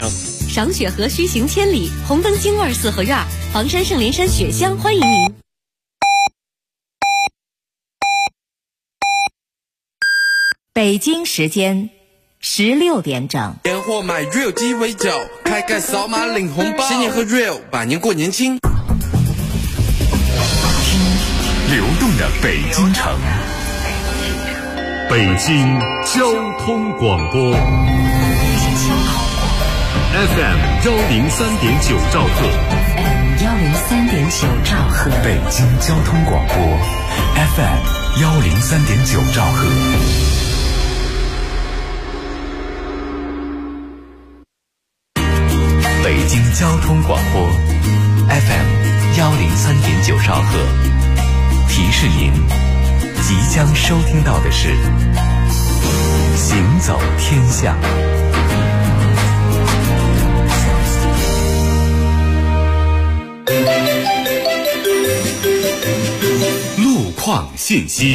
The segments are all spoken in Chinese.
赏雪何须行千里，红灯京味四合院，房山圣莲山雪乡欢迎您。 北京时间16点整。 年货买 Real 鸡尾酒，开盖扫码领红包，新年和 Real 百年过年轻。 听流动的北京城，北京交通广播 FM 103.9兆赫 103.9兆赫， 北京交通广播 FM 103.9兆赫。北京交通广播 FM 103.9兆赫，提示您即将收听到的是行走天下。路况信息。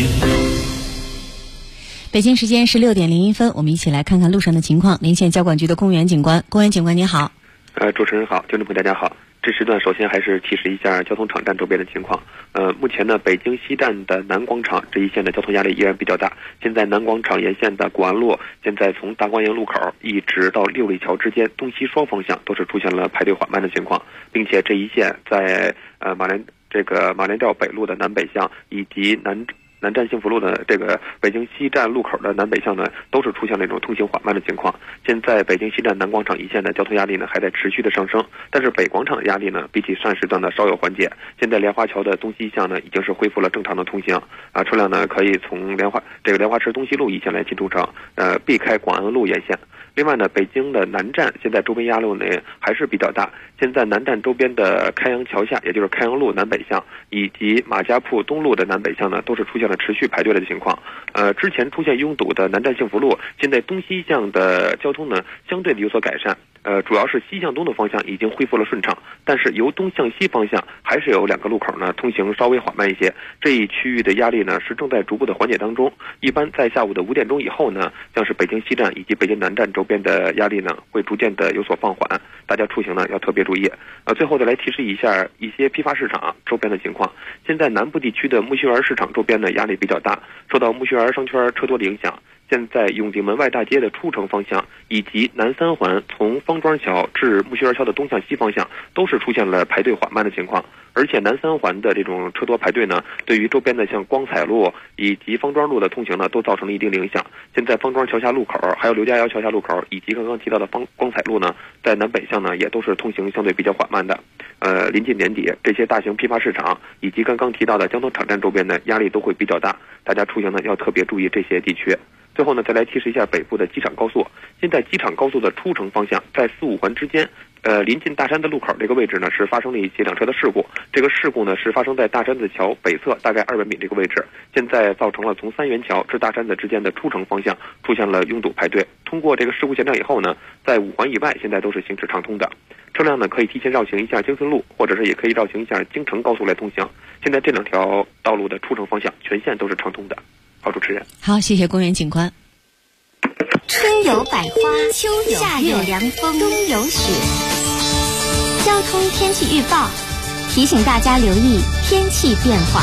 北京时间16点01分，我们一起来看看路上的情况。连线交管局的公园警官，公园警官你好。 主持人好，听众朋友大家好。这时段首先还是提示一下交通场站周边的情况。目前呢，北京西站的南广场这一线的交通压力依然比较大。现在南广场沿线的古安路，现在从大观园路口一直到六里桥之间，东西双方向都是出现了排队缓慢的情况，并且这一线在马连调北路的南北向以及南站幸福路的这个北京西站路口的南北向呢，都是出现了一种通行缓慢的情况。现在北京西站南广场一线的交通压力呢还在持续的上升，但是北广场的压力呢比起上时段呢稍有缓解。现在莲花桥的东西向呢已经是恢复了正常的通行车辆呢可以从莲花池东西路一线来进出城，避开广安路沿线。另外呢，北京的南站现在周边压力呢还是比较大。现在南站周边的开阳桥下，也就是开阳路南北向以及马家铺东路的南北向呢，都是出现了持续排队的情况。之前出现拥堵的南站幸福路，现在东西向的交通呢相对的有所改善。主要是西向东的方向已经恢复了顺畅，但是由东向西方向还是有2个路口呢通行稍微缓慢一些。这一区域的压力呢是正在逐步的缓解当中。一般在下午的5点钟以后呢，像是北京西站以及北京南站周边的压力呢会逐渐的有所放缓，大家出行呢要特别注意。最后再来提示一下一些批发市场周边的情况。现在南部地区的木樨园市场周边呢压力比较大，受到木樨园商圈车多的影响。现在永定门外大街的出城方向以及南三环从方庄桥至木樨园桥的东向西方向都是出现了排队缓慢的情况，而且南三环的这种车多排队呢，对于周边的像光彩路以及方庄路的通行呢都造成了一定的影响。现在方庄桥下路口还有刘家窑桥下路口以及刚刚提到的光彩路呢，在南北向呢也都是通行相对比较缓慢的。临近年底，这些大型批发市场以及刚刚提到的交通场站周边呢压力都会比较大，大家出行呢要特别注意这些地区。最后呢，再来提示一下北部的机场高速。现在机场高速的出城方向在4、5环之间，临近大山的路口这个位置呢是发生了一起2车的事故。这个事故呢是发生在大山子桥北侧大概200米这个位置，现在造成了从三元桥至大山子之间的出城方向出现了拥堵排队。通过这个事故现场以后呢，在5环以外现在都是行驶畅通的，车辆呢可以提前绕行一下京顺路，或者是也可以绕行一下京承高速来通行。现在这2条道路的出城方向全线都是畅通的。好，主持人。 好，谢谢公园警官。 春有百花，秋有夏有凉风，冬有雪。交通天气预报提醒大家留意天气变化。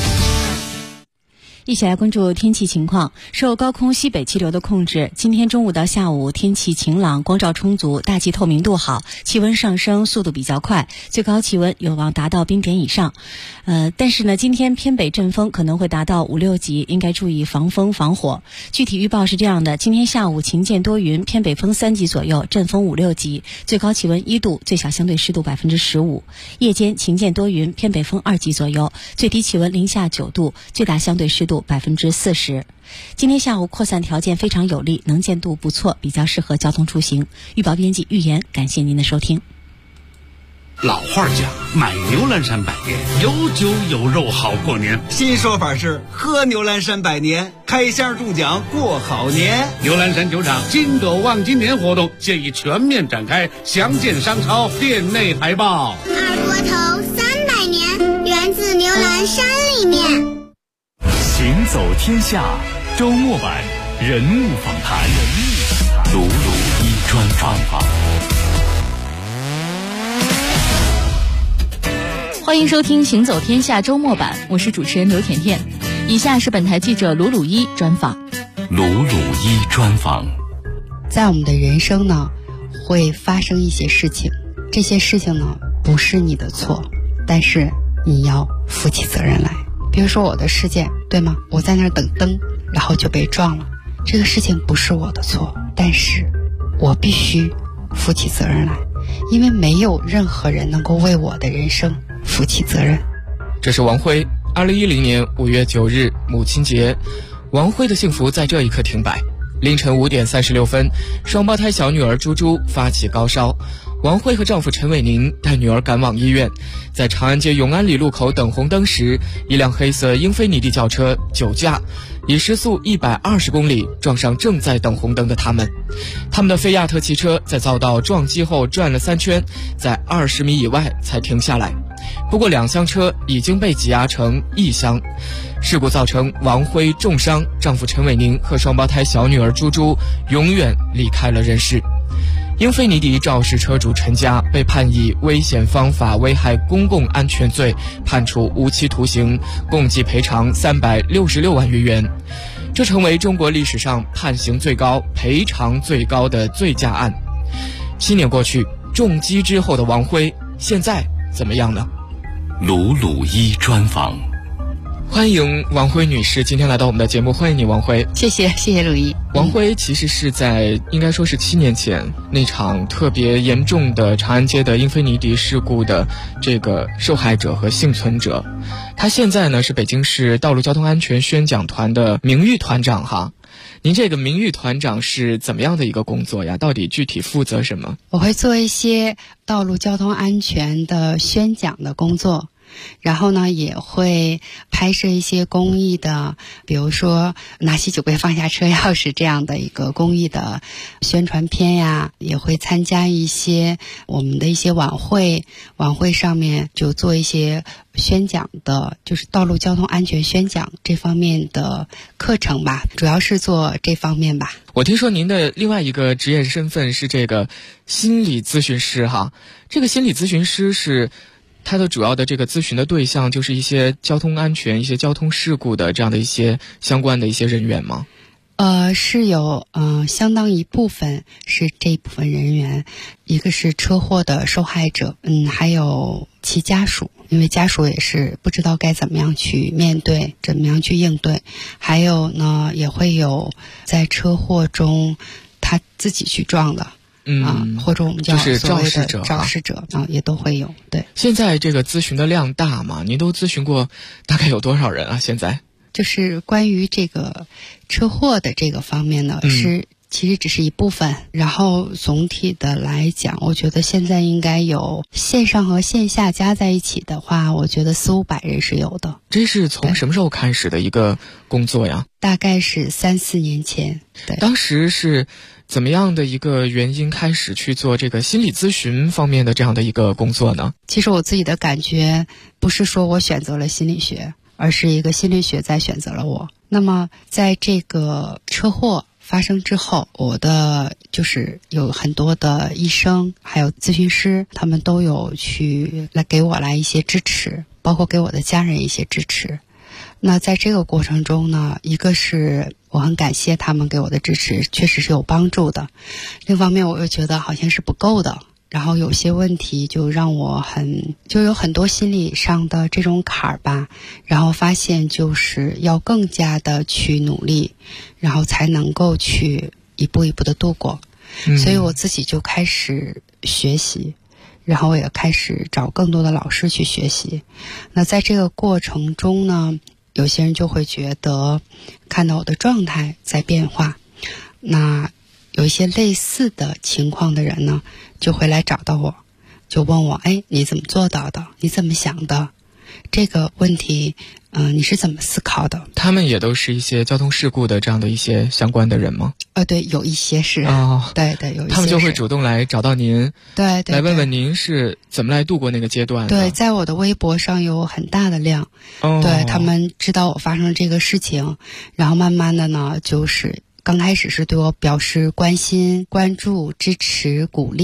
一起来关注天气情况。受高空西北气流的控制，今天中午到下午天气晴朗，光照充足，大气透明度好，气温上升速度比较快，最高气温有望达到冰点以上。但是呢，今天偏北阵风可能会达到5、6级，应该注意防风防火。具体预报是这样的：今天下午晴间多云，偏北风3级左右，阵风5、6级，最高气温1度，最小相对湿度15%。夜间晴间多云，偏北风2级左右，最低气温零下9度，最大相对湿度40%。今天下午扩散条件非常有利，能见度不错，比较适合交通出行。预报编辑预言，感谢您的收听。 老话讲，买牛栏山百年，有酒有肉好过年。 新说法是喝牛栏山百年，开箱中奖过好年。 牛栏山酒厂金狗望金年活动现已全面展开，详见商超店内海报。 二锅头300年，源自牛栏山里面。 行走天下周末版人物访谈，鲁鲁一专访。 欢迎收听《行走天下》周末版，我是主持人刘甜甜。以下是本台记者鲁鲁一专访。 鲁鲁一专访。 在我们的人生呢，会发生一些事情，这些事情呢不是你的错，但是你要负起责任来。比如说我的事件，对吗？我在那儿等灯，然后就被撞了，这个事情不是我的错，但是我必须负起责任来，因为没有任何人能够为我的人生负起责任。 这是王辉，2010年5月9日母亲节，王辉的幸福在这一刻停摆。凌晨5点36分，双胞胎小女儿猪猪发起高烧，王辉和丈夫陈伟宁带女儿赶往医院。在长安街永安里路口等红灯时，一辆黑色英菲尼迪轿车酒驾，以时速120公里撞上正在等红灯的他们。他们的菲亚特汽车在遭到撞击后转了3圈，在20米以外才停下来。不过2厢车已经被挤压成1厢。事故造成王辉重伤，丈夫陈伟宁和双胞胎小女儿猪猪永远离开了人世。英菲尼迪肇事车主陈家被判以危险方法危害公共安全罪，判处无期徒刑，共计赔偿366万余元。这成为中国历史上判刑最高、赔偿最高的醉驾案。7年过去，重击之后的王辉现在怎么样呢？ 鲁鲁一专访。 欢迎王辉女士今天来到我们的节目，欢迎你王辉。 谢谢鲁一。 王辉其实是在应该说是7年前那场特别严重的长安街的英菲尼迪事故的这个受害者和幸存者。他现在呢是北京市道路交通安全宣讲团的名誉团长哈。您这个名誉团长是怎么样的一个工作呀？到底具体负责什么？ 我会做一些道路交通安全的宣讲的工作，然后呢也会拍摄一些公益的，比如说拿起酒杯放下车钥匙这样的一个公益的宣传片呀，也会参加一些我们的一些晚会上面就做一些宣讲的，就是道路交通安全宣讲这方面的课程吧，主要是做这方面吧。 我听说您的另外一个职业身份是这个心理咨询师哈，这个心理咨询师是他的主要的这个咨询的对象就是一些交通安全、一些交通事故的这样的一些相关的一些人员吗？ 是有相当一部分是这一部分人员，一个是车祸的受害者，还有其家属，因为家属也是不知道该怎么样去面对，怎么样去应对，还有呢也会有在车祸中他自己去撞的。或者我们叫就是肇事者也都会有。对， 现在这个咨询的量大吗？您都咨询过大概有多少人啊？现在就是关于这个车祸的这个方面呢，其实只是一部分，然后总体的来讲，我觉得现在应该有线上和线下加在一起的话，我觉得400-500人是有的。 这是从什么时候开始的一个工作呀？ 大概是3-4年前。对， 当时是怎么样的一个原因开始去做这个心理咨询方面的这样的一个工作呢？ 其实我自己的感觉不是说我选择了心理学，而是一个心理学在选择了我。那么在这个车祸发生之后，我的就是有很多的医生还有咨询师，他们都有去给我来一些支持，包括给我的家人一些支持。那在这个过程中呢，一个是我很感谢他们给我的支持，确实是有帮助的。另一方面我又觉得好像是不够的，然后有些问题就让我就有很多心理上的这种坎儿吧，然后发现就是要更加的去努力，然后才能够去一步一步的度过。所以我自己就开始学习，然后我也开始找更多的老师去学习。那在这个过程中呢，有些人就会觉得看到我的状态在变化，那有一些类似的情况的人呢，就会来找到我，就问我，你怎么做到的？你怎么想的？这个问题，你是怎么思考的？ 他们也都是一些交通事故的这样的一些相关的人吗？ 对，有一些是。对，有一些是。 他们就会主动来找到您， 对， 来问问您是怎么来度过那个阶段的。 对，在我的微博上有很大的量。对，他们知道我发生这个事情，然后慢慢的呢，就是刚开始是对我表示关心、关注、支持、鼓励，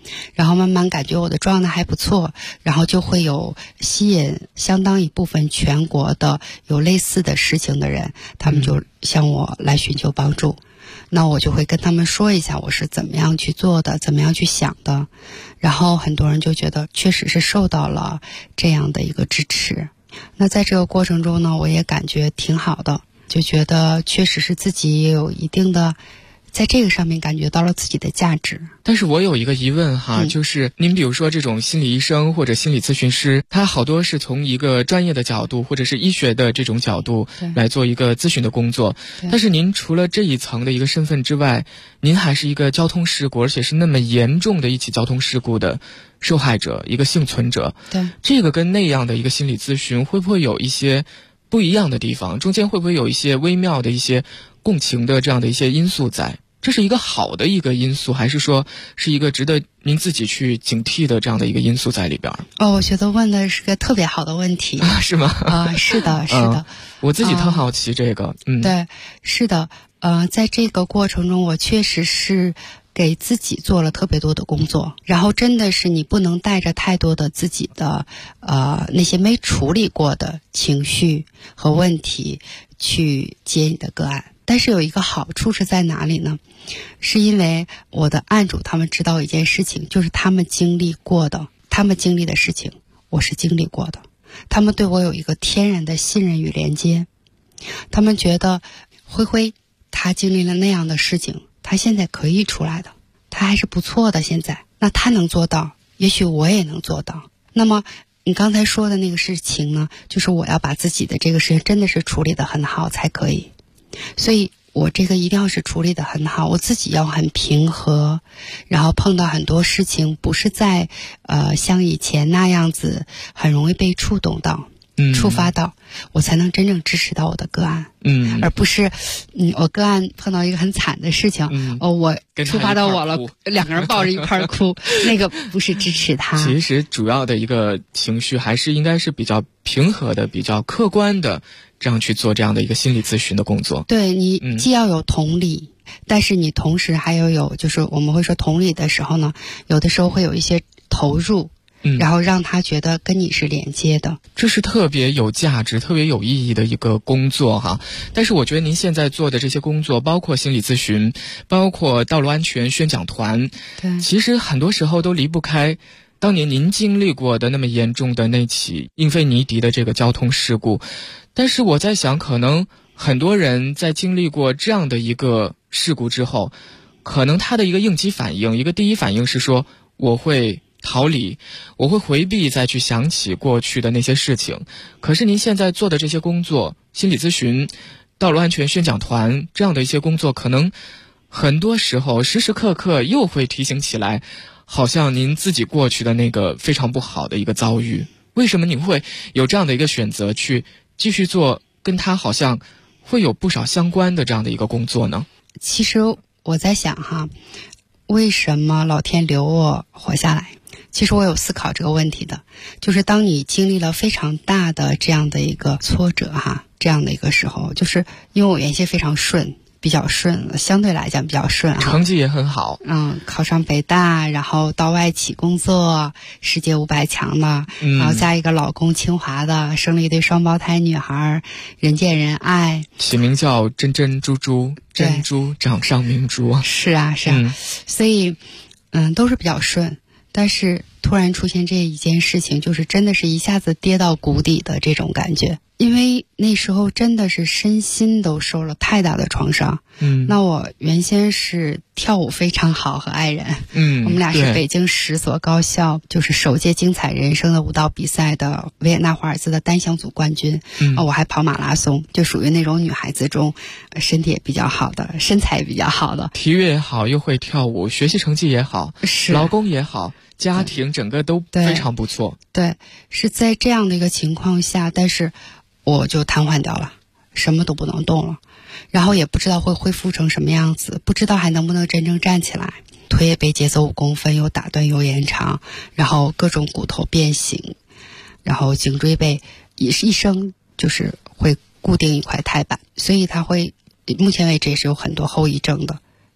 然后慢慢感觉我的状态还不错，然后就会有吸引相当一部分全国的有类似的事情的人，他们就向我来寻求帮助。那我就会跟他们说一下我是怎么样去做的，怎么样去想的，然后很多人就觉得确实是受到了这样的一个支持。那在这个过程中呢，我也感觉挺好的，就觉得确实是自己也有一定的在这个上面感觉到了自己的价值。 但是我有一个疑问哈，就是您比如说这种心理医生或者心理咨询师，他好多是从一个专业的角度或者是医学的这种角度来做一个咨询的工作，但是您除了这一层的一个身份之外，您还是一个交通事故，而且是那么严重的一起交通事故的受害者，一个幸存者。 对， 这个跟那样的一个心理咨询会不会有一些不一样的地方？中间会不会有一些微妙的一些共情的这样的一些因素在？这是一个好的一个因素，还是说是一个值得您自己去警惕的这样的一个因素在里边？ 我觉得问的是个特别好的问题是吗？ 是的，是的。 我自己特好奇这个。 对，是的。在这个过程中，我确实是给自己做了特别多的工作，然后真的是你不能带着太多的自己的那些没处理过的情绪和问题去接你的个案。但是有一个好处是在哪里呢？是因为我的案主他们知道一件事情，就是他们经历过的，他们经历的事情我是经历过的，他们对我有一个天然的信任与连接，他们觉得灰灰他经历了那样的事情，他现在可以出来的，他还是不错的，现在那他能做到，也许我也能做到。那么你刚才说的那个事情呢，就是我要把自己的这个事情真的是处理得很好才可以，所以我这个一定要是处理得很好，我自己要很平和，然后碰到很多事情不是在像以前那样子很容易被触动到触发到，我才能真正支持到我的个案，而不是我个案碰到一个很惨的事情，我触发到我了，两个人抱着一块哭那个不是支持他。 其实主要的一个情绪还是应该是比较平和的，比较客观的，这样去做这样的一个心理咨询的工作。 对，你既要有同理，但是你同时还要有就是我们会说同理的时候呢，有的时候会有一些投入，然后让他觉得跟你是连接的， 这是特别有价值、特别有意义的一个工作哈。但是我觉得您现在做的这些工作，包括心理咨询，包括道路安全宣讲团， 对， 其实很多时候都离不开当年您经历过的那么严重的那起英菲尼迪的这个交通事故。但是我在想，可能很多人在经历过这样的一个事故之后，可能他的一个应激反应，一个第一反应是说我会逃离，我会回避再去想起过去的那些事情。可是您现在做的这些工作，心理咨询、道路安全宣讲团这样的一些工作，可能很多时候时时刻刻又会提醒起来，好像您自己过去的那个非常不好的一个遭遇。为什么您会有这样的一个选择去继续做跟他好像会有不少相关的这样的一个工作呢？ 其实我在想哈，为什么老天留我活下来？其实我有思考这个问题的，就是当你经历了非常大的这样的一个挫折哈，这样的一个时候，就是因为我原先非常顺，比较顺，相对来讲比较顺哈， 成绩也很好， 考上北大，然后到外企工作，世界500强的，然后加一个老公清华的，生了一对双胞胎女孩，人见人爱， 起名叫珍珍珠珠，珍珠掌上明珠。 是啊，所以都是比较顺。但是突然出现这一件事情，就是真的是一下子跌到谷底的这种感觉，因为那时候真的是身心都受了太大的创伤。那我原先是跳舞非常好，和爱人，我们俩是北京10所高校就是首届精彩人生的舞蹈比赛的维也纳华尔兹的单项组冠军，我还跑马拉松，就属于那种女孩子中身体也比较好的，身材也比较好的， 体育也好，又会跳舞，学习成绩也好，老公也好，家庭整个都非常不错。 对，是在这样的一个情况下，但是我就瘫痪掉了，什么都不能动了，然后也不知道会恢复成什么样子，不知道还能不能真正站起来，腿也被截走5公分，又打断又延长，然后各种骨头变形，然后颈椎被也是一生就是会固定一块钛板，所以它会目前为止也是有很多后遗症的，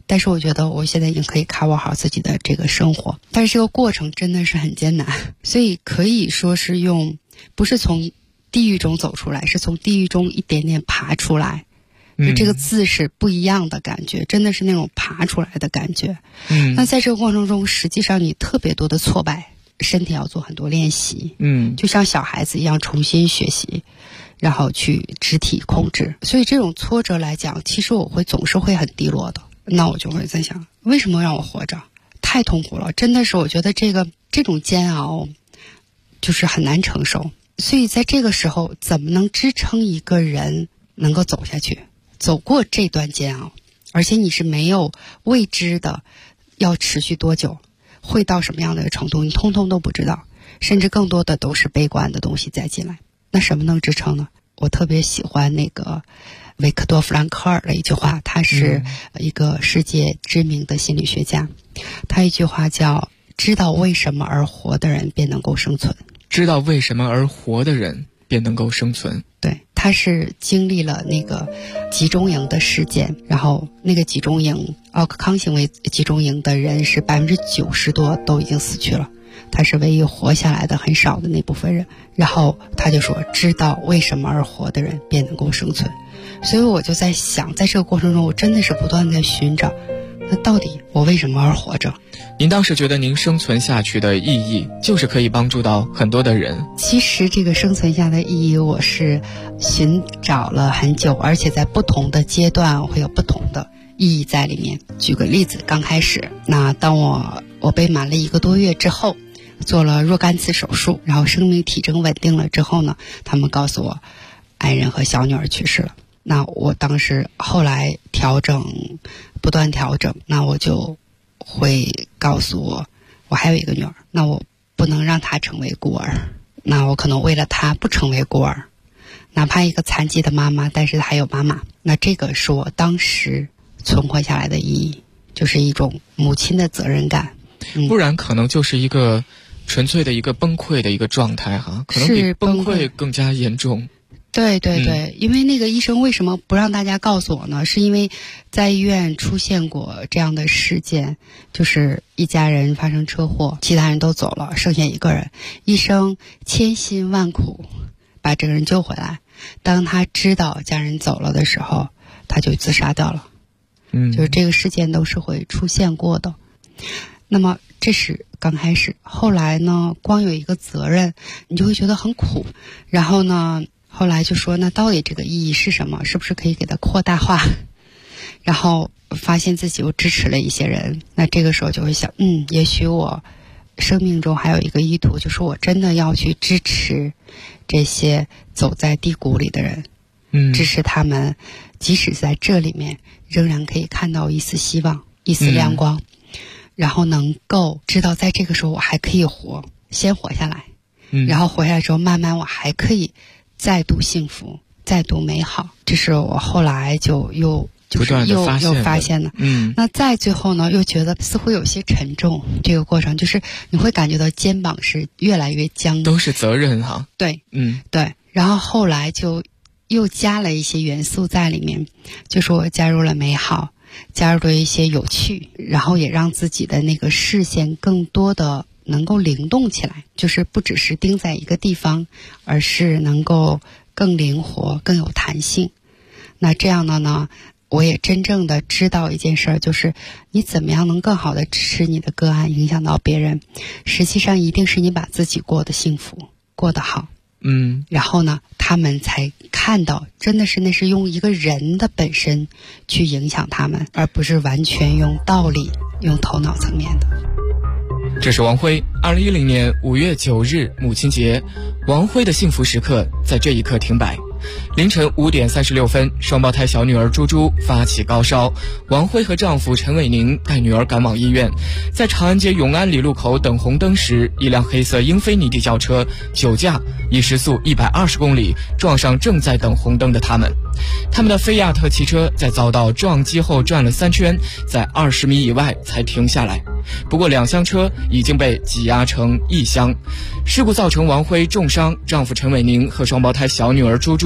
但是我觉得我现在已经可以cover好自己的这个生活，但是这个过程真的是很艰难，所以可以说是不是从地狱中走出来，是从地狱中一点点爬出来。就这个字是不一样的感觉，真的是那种爬出来的感觉。那在这个过程中，实际上你特别多的挫败，身体要做很多练习。就像小孩子一样重新学习，然后去肢体控制。所以这种挫折来讲，其实我总是会很低落的。那我就会在想，为什么让我活着？太痛苦了，真的是我觉得这种煎熬就是很难承受。所以在这个时候，怎么能支撑一个人能够走下去？走过这段煎熬，而且你是没有未知的要持续多久，会到什么样的程度，你通通都不知道，甚至更多的都是悲观的东西再进来。那什么能支撑呢？我特别喜欢那个维克多·弗兰克尔的一句话，他是一个世界知名的心理学家，他一句话叫知道为什么而活的人便能够生存。 知道为什么而活的人便能够生存。 对，他是经历了那个集中营的事件，然后那个集中营奥克康行为集中营的人是90%多都已经死去了，他是唯一活下来的很少的那部分人。然后他就说知道为什么而活的人便能够生存。所以我就在想，在这个过程中我真的是不断地寻找，那到底我为什么而活着？ 您当时觉得您生存下去的意义就是可以帮助到很多的人。 其实这个生存下的意义我是寻找了很久，而且在不同的阶段会有不同的意义在里面。举个例子，刚开始那当我被满了1个多月之后，做了若干次手术，然后生命体征稳定了之后呢，他们告诉我爱人和小女儿去世了。那我当时后来不断调整，那我就会告诉我还有一个女儿，那我不能让她成为孤儿，那我可能为了她不成为孤儿，哪怕一个残疾的妈妈，但是还有妈妈。那这个是我当时存活下来的意义，就是一种母亲的责任感。 不然可能就是一个纯粹的一个崩溃的一个状态哈，可能比崩溃更加严重。 对对对，因为那个医生为什么不让大家告诉我呢？是因为在医院出现过这样的事件，就是一家人发生车祸，其他人都走了，剩下一个人，医生千辛万苦把这个人救回来，当他知道家人走了的时候，他就自杀掉了。就是这个事件都是会出现过的。那么这是刚开始，后来呢，光有一个责任你就会觉得很苦，然后呢后来就说那到底这个意义是什么，是不是可以给它扩大化，然后发现自己又支持了一些人，那这个时候就会想也许我生命中还有一个意图，就是我真的要去支持这些走在低谷里的人，支持他们即使在这里面仍然可以看到一丝希望，一丝亮光，然后能够知道在这个时候我还可以先活下来，然后活下来之后慢慢我还可以再度幸福，再度美好。这是我后来又发现的。那再最后呢，又觉得似乎有些沉重。这个过程就是你会感觉到肩膀是越来越僵， 都是责任哈。 对，对。然后后来就又加了一些元素在里面，就是我加入了美好，加入了一些有趣，然后也让自己的那个视线更多的能够灵动起来，就是不只是盯在一个地方，而是能够更灵活，更有弹性。那这样的呢，我也真正的知道一件事儿，就是你怎么样能更好的支持你的个案，影响到别人，实际上一定是你把自己过得幸福，过得好。然后呢，他们才看到真的是那是用一个人的本身去影响他们，而不是完全用道理，用头脑层面的。 这是王辉2010年5月9日母亲节，王辉的幸福时刻在这一刻停摆。凌晨5点36分，双胞胎小女儿猪猪发起高烧，王辉和丈夫陈伟宁带女儿赶往医院。在长安街永安里路口等红灯时，一辆黑色英菲尼迪轿车酒驾，以时速120公里撞上正在等红灯的他们。他们的菲亚特汽车在遭到撞击后转了3圈，在20米以外才停下来。不过2厢车已经被挤压成1厢。事故造成王辉重伤，丈夫陈伟宁和双胞胎小女儿猪猪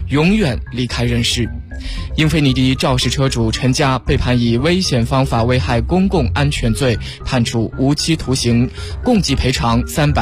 永远离开人世。英菲尼迪肇事车主陈家被判以危险方法危害公共安全罪，判处无期徒刑，共计赔偿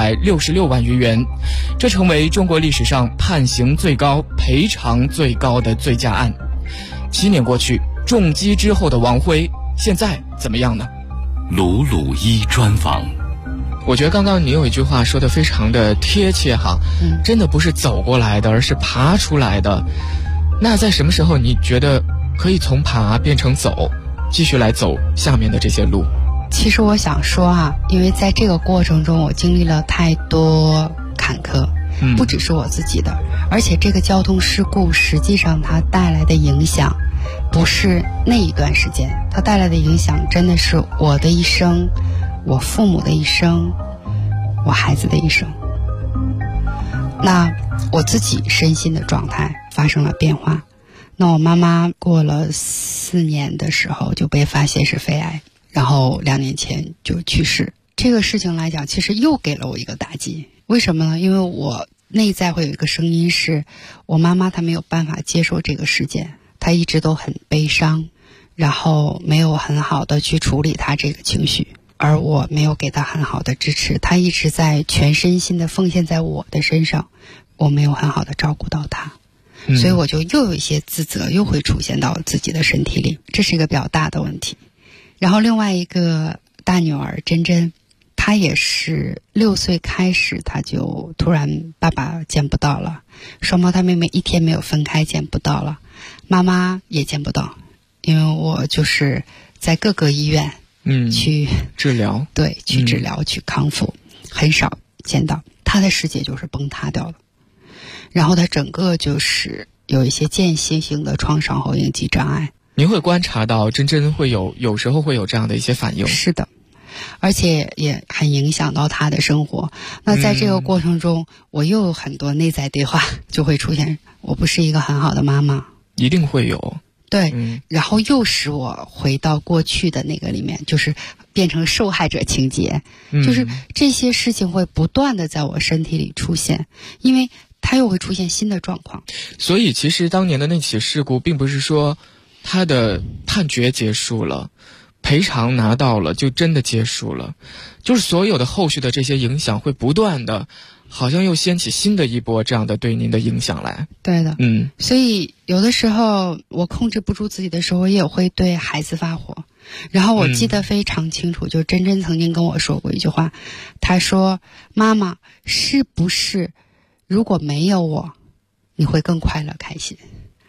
366万余元，这成为中国历史上判刑最高、赔偿最高的醉驾案。7年过去，重击之后的王辉现在怎么样呢？ 鲁鲁一专访。 我觉得刚刚你有一句话说得非常的贴切哈，真的不是走过来的，而是爬出来的。那在什么时候你觉得可以从爬变成走，继续来走下面的这些路？ 其实我想说啊，因为在这个过程中我经历了太多坎坷，不只是我自己的，而且这个交通事故实际上它带来的影响不是那一段时间，它带来的影响真的是我的一生，我父母的一生，我孩子的一生。那我自己身心的状态发生了变化。那我妈妈过了4年的时候就被发现是肺癌，然后2年前就去世。这个事情来讲，其实又给了我一个打击。为什么呢？因为我内在会有一个声音是，我妈妈她没有办法接受这个事件，她一直都很悲伤，然后没有很好的去处理她这个情绪，而我没有给她很好的支持，她一直在全身心的奉献在我的身上，我没有很好的照顾到她，所以我就又有一些自责又会出现到自己的身体里，这是一个比较大的问题。然后另外一个大女儿珍珍，她也是6岁开始，她就突然爸爸见不到了，双胞胎妹妹1天没有分开，见不到了，妈妈也见不到，因为我就是在各个医院去治疗， 对，去治疗，去康复，很少见到。她的世界就是崩塌掉了，然后她整个就是有一些间歇性的创伤后应激障碍。 您会观察到珍珍会有时候会有这样的一些反应？ 是的，而且也很影响到她的生活。那在这个过程中，我又有很多内在对话就会出现，我不是一个很好的妈妈， 一定会有。 对，然后又使我回到过去的那个里面，就是变成受害者情节，就是这些事情会不断的在我身体里出现，因为它又会出现新的状况。 所以其实当年的那起事故并不是说他的判决结束了，赔偿拿到了就真的结束了，就是所有的后续的这些影响会不断的，好像又掀起新的一波这样的对您的影响来。 对的，所以有的时候我控制不住自己的时候，我也会对孩子发火。然后我记得非常清楚，就珍珍曾经跟我说过一句话，她说：“妈妈，是不是如果没有我，你会更快乐开心？”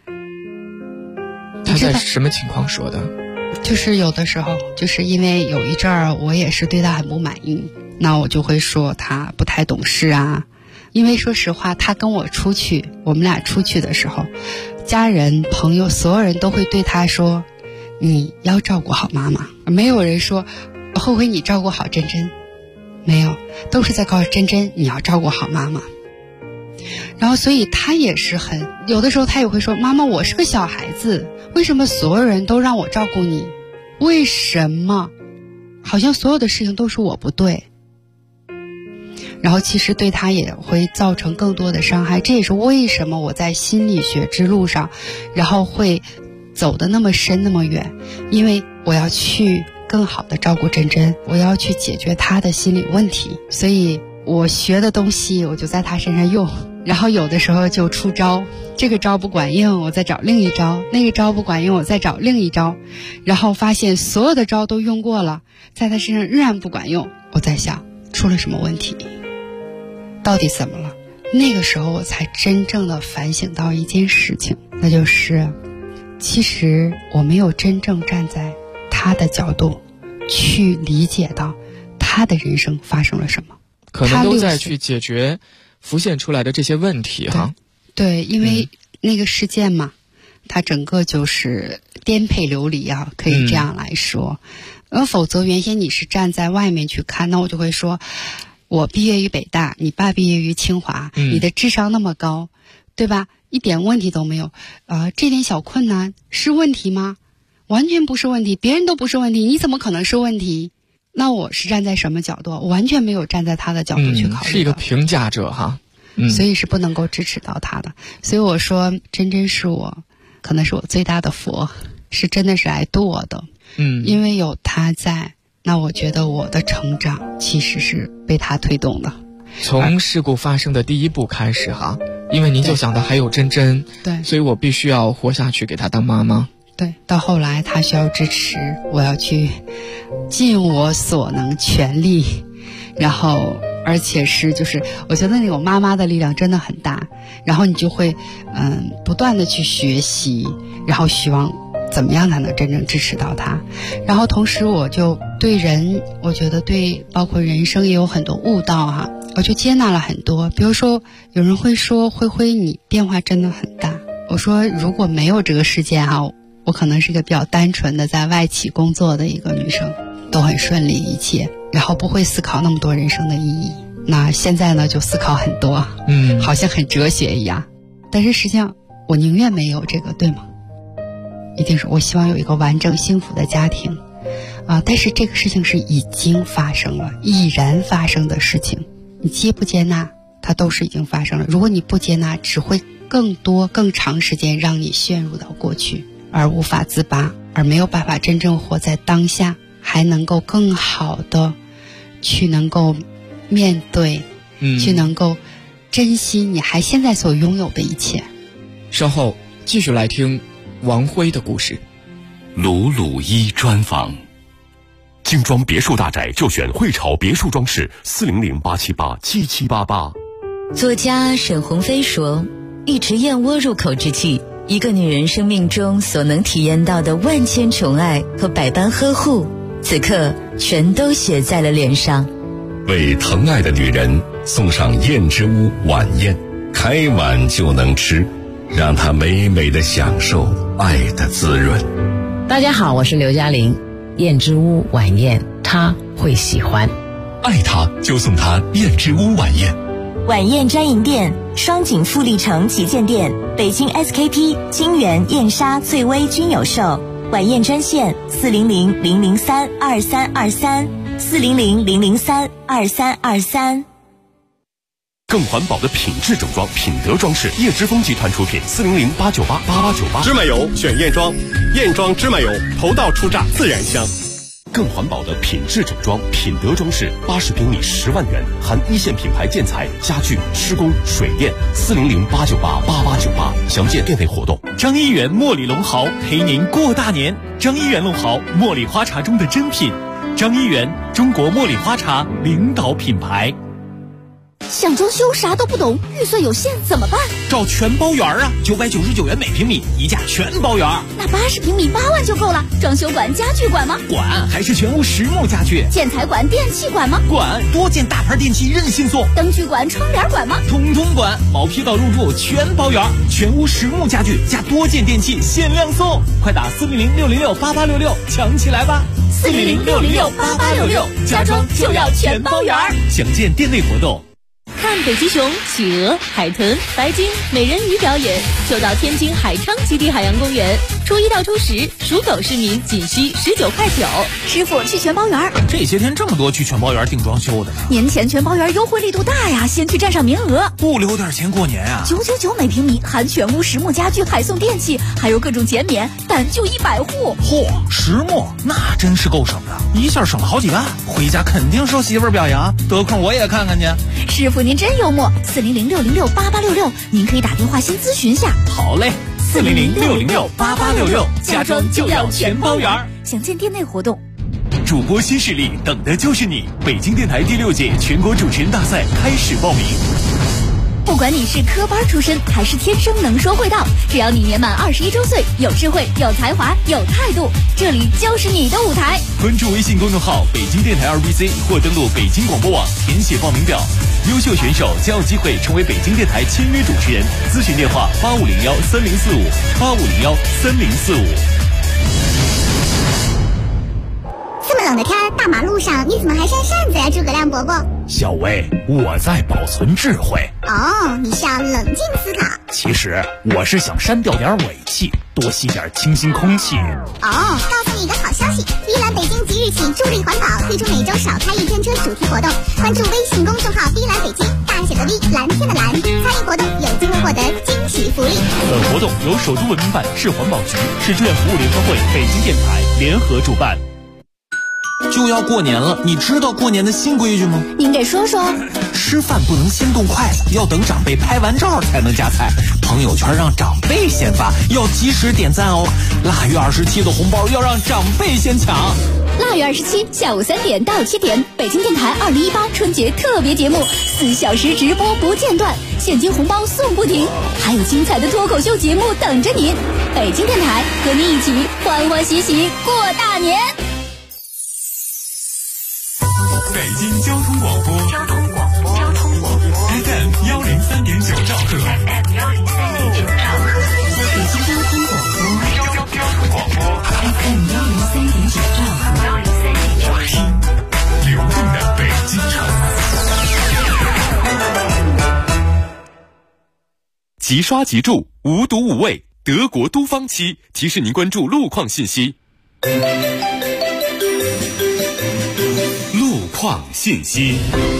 她在什么情况说的？ 就是有的时候，就是因为有一阵儿我也是对她很不满意，那我就会说她不太懂事啊。因为说实话，她跟我出去，我们俩出去的时候，家人朋友所有人都会对她说，你要照顾好妈妈。没有人说后悔你照顾好珍珍，没有，都是在告诉珍珍你要照顾好妈妈。然后所以她也是很，有的时候她也会说，妈妈，我是个小孩子，为什么所有人都让我照顾你？为什么好像所有的事情都是我不对？然后其实对她也会造成更多的伤害。这也是为什么我在心理学之路上，然后会走得那么深那么远，因为我要去更好的照顾珍珍，我要去解决她的心理问题，所以我学的东西我就在她身上用，然后有的时候就出招，这个招不管用，我再找另一招，那个招不管用，我再找另一招，然后发现所有的招都用过了，在她身上仍然不管用，我在想出了什么问题，到底怎么了？那个时候我才真正的反省到一件事情，那就是其实我没有真正站在他的角度去理解到他的人生发生了什么， 可能都在去解决浮现出来的这些问题哈。 对，因为那个事件嘛，它整个就是颠沛流离啊，可以这样来说。否则原先你是站在外面去看，那我就会说，我毕业于北大，你爸毕业于清华，你的智商那么高，对吧？一点问题都没有，这点小困难是问题吗？完全不是问题，别人都不是问题，你怎么可能是问题？那我是站在什么角度？我完全没有站在他的角度去考虑。 是一个评价者哈。 所以是不能够支持到他的。所以我说真真是我，可能是我最大的佛，是真的是来度我的。因为有他在，那我觉得我的成长其实是被他推动的。 从事故发生的第一步开始哈，因为您就想到还有真真， 对， 所以我必须要活下去，给他当妈妈。 对，到后来他需要支持，我要去尽我所能全力，然后而且是就是我觉得那种妈妈的力量真的很大，然后你就会不断的去学习，然后希望怎么样才能真正支持到他。然后同时我就对人，我觉得对包括人生也有很多悟道哈，我就接纳了很多。比如说有人会说灰灰你变化真的很大，我说如果没有这个事件哈，我可能是一个比较单纯的在外企工作的一个女生，都很顺利一切，然后不会思考那么多人生的意义。那现在呢就思考很多，好像很哲学一样，但是实际上我宁愿没有这个，对吗？一定是我希望有一个完整幸福的家庭但是这个事情是已经发生了，已然发生的事情，你接不接纳它都是已经发生了。如果你不接纳，只会更多更长时间让你陷入到过去而无法自拔，而没有办法真正活在当下，还能够更好的去能够面对去能够珍惜你还现在所拥有的一切。 稍后继续来听王辉的故事。 鲁鲁一专访。精装别墅大宅就选汇潮别墅装饰，400-878-7788。 作家沈鸿飞说，一池燕窝入口之际，一个女人生命中所能体验到的万千宠爱和百般呵护，此刻全都写在了脸上。 为疼爱的女人送上燕之屋晚宴，开碗就能吃，让她美美的享受爱的滋润。 大家好，我是刘嘉玲。燕之屋晚宴，她会喜欢。 爱她就送她燕之屋晚宴。 晚宴专营店：双井富力城旗舰店、北京 SKP、金源、燕莎、翠微均有售。晚宴专线：400-003-2323，400-003-2323。 更环保的品质整装，品德装饰，叶之峰集团出品，400-898-8898。 芝麻油选燕庄，燕庄芝麻油头道出榨，自然香。 更环保的品质整装，品德装饰，80平米10万元，含一线品牌建材、家具、施工、水电，400-898-8898。详见店内活动。 张一元茉莉龙毫陪您过大年。张一元龙毫，茉莉花茶中的珍品。张一元，中国茉莉花茶领导品牌。 想装修啥都不懂，预算有限怎么办？ 找全包园啊，999元每平米，一价全包园。 那80平米8万就够了。装修管、家具管吗？ 管，还是全屋实木家具。 建材管、电器管吗？ 管，多件大牌电器任性送。 灯具管、窗帘管吗？ 统统管，毛坯到入住全包园，全屋实木家具加多件电器限量送。快打400-606-8866抢起来吧！400-606-8866，家装就要全包园。详见店内活动。 看北极熊、企鹅、海豚、白鲸、美人鱼表演，就到天津海昌基地海洋公园。初1到初10，属狗市民仅需19.9块。 师傅去全包园。 这些天这么多去全包园订装修的呢。 年前全包园优惠力度大呀，先去占上名额。 不留点钱过年啊 ？999每平米，含全屋实木家具，还送电器，还有各种减免，但就100户。 嚯，实木那真是够省的，一下省了好几万，回家肯定受媳妇儿表扬，得空我也看看去。 师傅您真幽默，400-606-8866，您可以打电话先咨询下。 好嘞，400-606-8866，家装就要全包园。 详见店内活动。 主播新势力，等的就是你！北京电台第6届全国主持人大赛开始报名。 不管你是科班出身还是天生能说会道，只要你年满21周岁，有智慧、有才华、有态度，这里就是你的舞台。 关注微信公众号北京电台2BC 或登录北京广播网填写报名表，优秀选手将有机会成为北京电台签约主持人。咨询电话8501-3045，8501-3045。 这么冷的天，大马路上你怎么还扇扇子呀，诸葛亮伯伯？ 小薇，我在保存智慧。 哦，你是要冷静思考。 其实我是想删掉点尾气，多吸点清新空气。 哦，告诉你一个好消息，碧蓝北京即日起助力环保，推出每周少开1天车主题活动，关注微信公众号碧蓝北京。 大写的 V， 蓝天的蓝。参与活动有机会获得惊喜福利。 本活动由首都文明办、市环保局、市志愿服务联合会、北京电台联合主办。 就要过年了，你知道过年的新规矩吗？ 您给说说。 吃饭不能先动筷子，要等长辈拍完照才能夹菜。朋友圈让长辈先发，要及时点赞哦。腊月27的红包要让长辈先抢。 腊月27下午3点到7点，北京电台2018春节特别节目，4小时直播不间断，现金红包送不停，还有精彩的脱口秀节目等着您。北京电台和您一起欢欢喜喜过大年。 北京交通广播FM 103.9兆赫，北京交通广播 FM 103.9兆赫，听流动的北京城。 即刷即住，无毒无味，德国都方漆提示您关注路况信息。路况信息。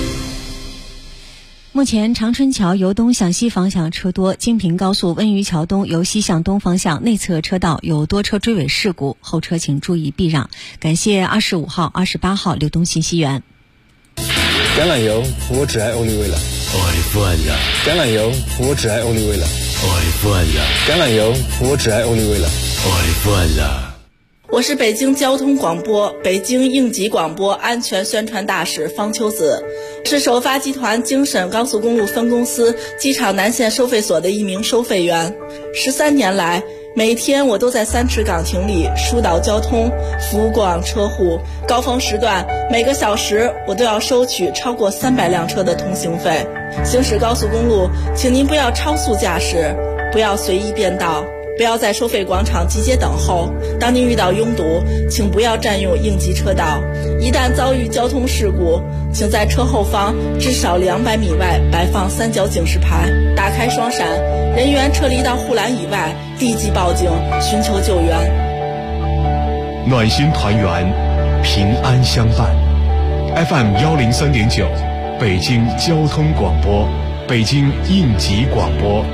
目前长春桥由东向西方向车多，京平高速温榆桥东由西向东方向内侧车道有多车追尾事故，后车请注意避让。感谢25号、28号流动信息源。 橄榄油，我只爱欧丽味了。爱饭了。橄榄油，我只爱欧丽味了。爱饭了。橄榄油，我只爱欧丽味了。爱饭了。 我是北京交通广播北京应急广播安全宣传大使方秋子，是首发集团京沈高速公路分公司机场南线收费所的一名收费员。13年来，每天我都在3池岗亭里疏导交通，服务过往车户。高峰时段，每个小时我都要收取超过300辆车的通行费。行驶高速公路，请您不要超速驾驶，不要随意变道，不要在收费广场集结等候。当您遇到拥堵，请不要占用应急车道。一旦遭遇交通事故，请在车后方至少200米外摆放3角警示牌，打开双闪，人员撤离到护栏以外，立即报警寻求救援。 暖心团圆，平安相伴。FM 103.9，北京交通广播，北京应急广播。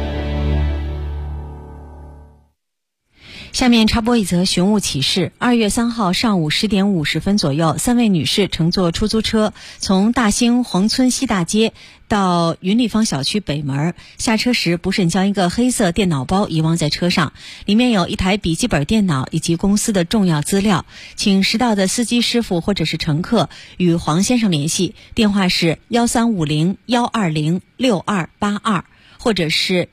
下面插播一则寻物启事。2月3号上午10点50分左右，3位女士乘坐出租车从大兴宏村西大街到云立方小区北门，下车时不慎将一个黑色电脑包遗忘在车上，里面有一台笔记本电脑以及公司的重要资料。请识到的司机师傅或者是乘客与黄先生联系，电话是1350-120-6282，或者是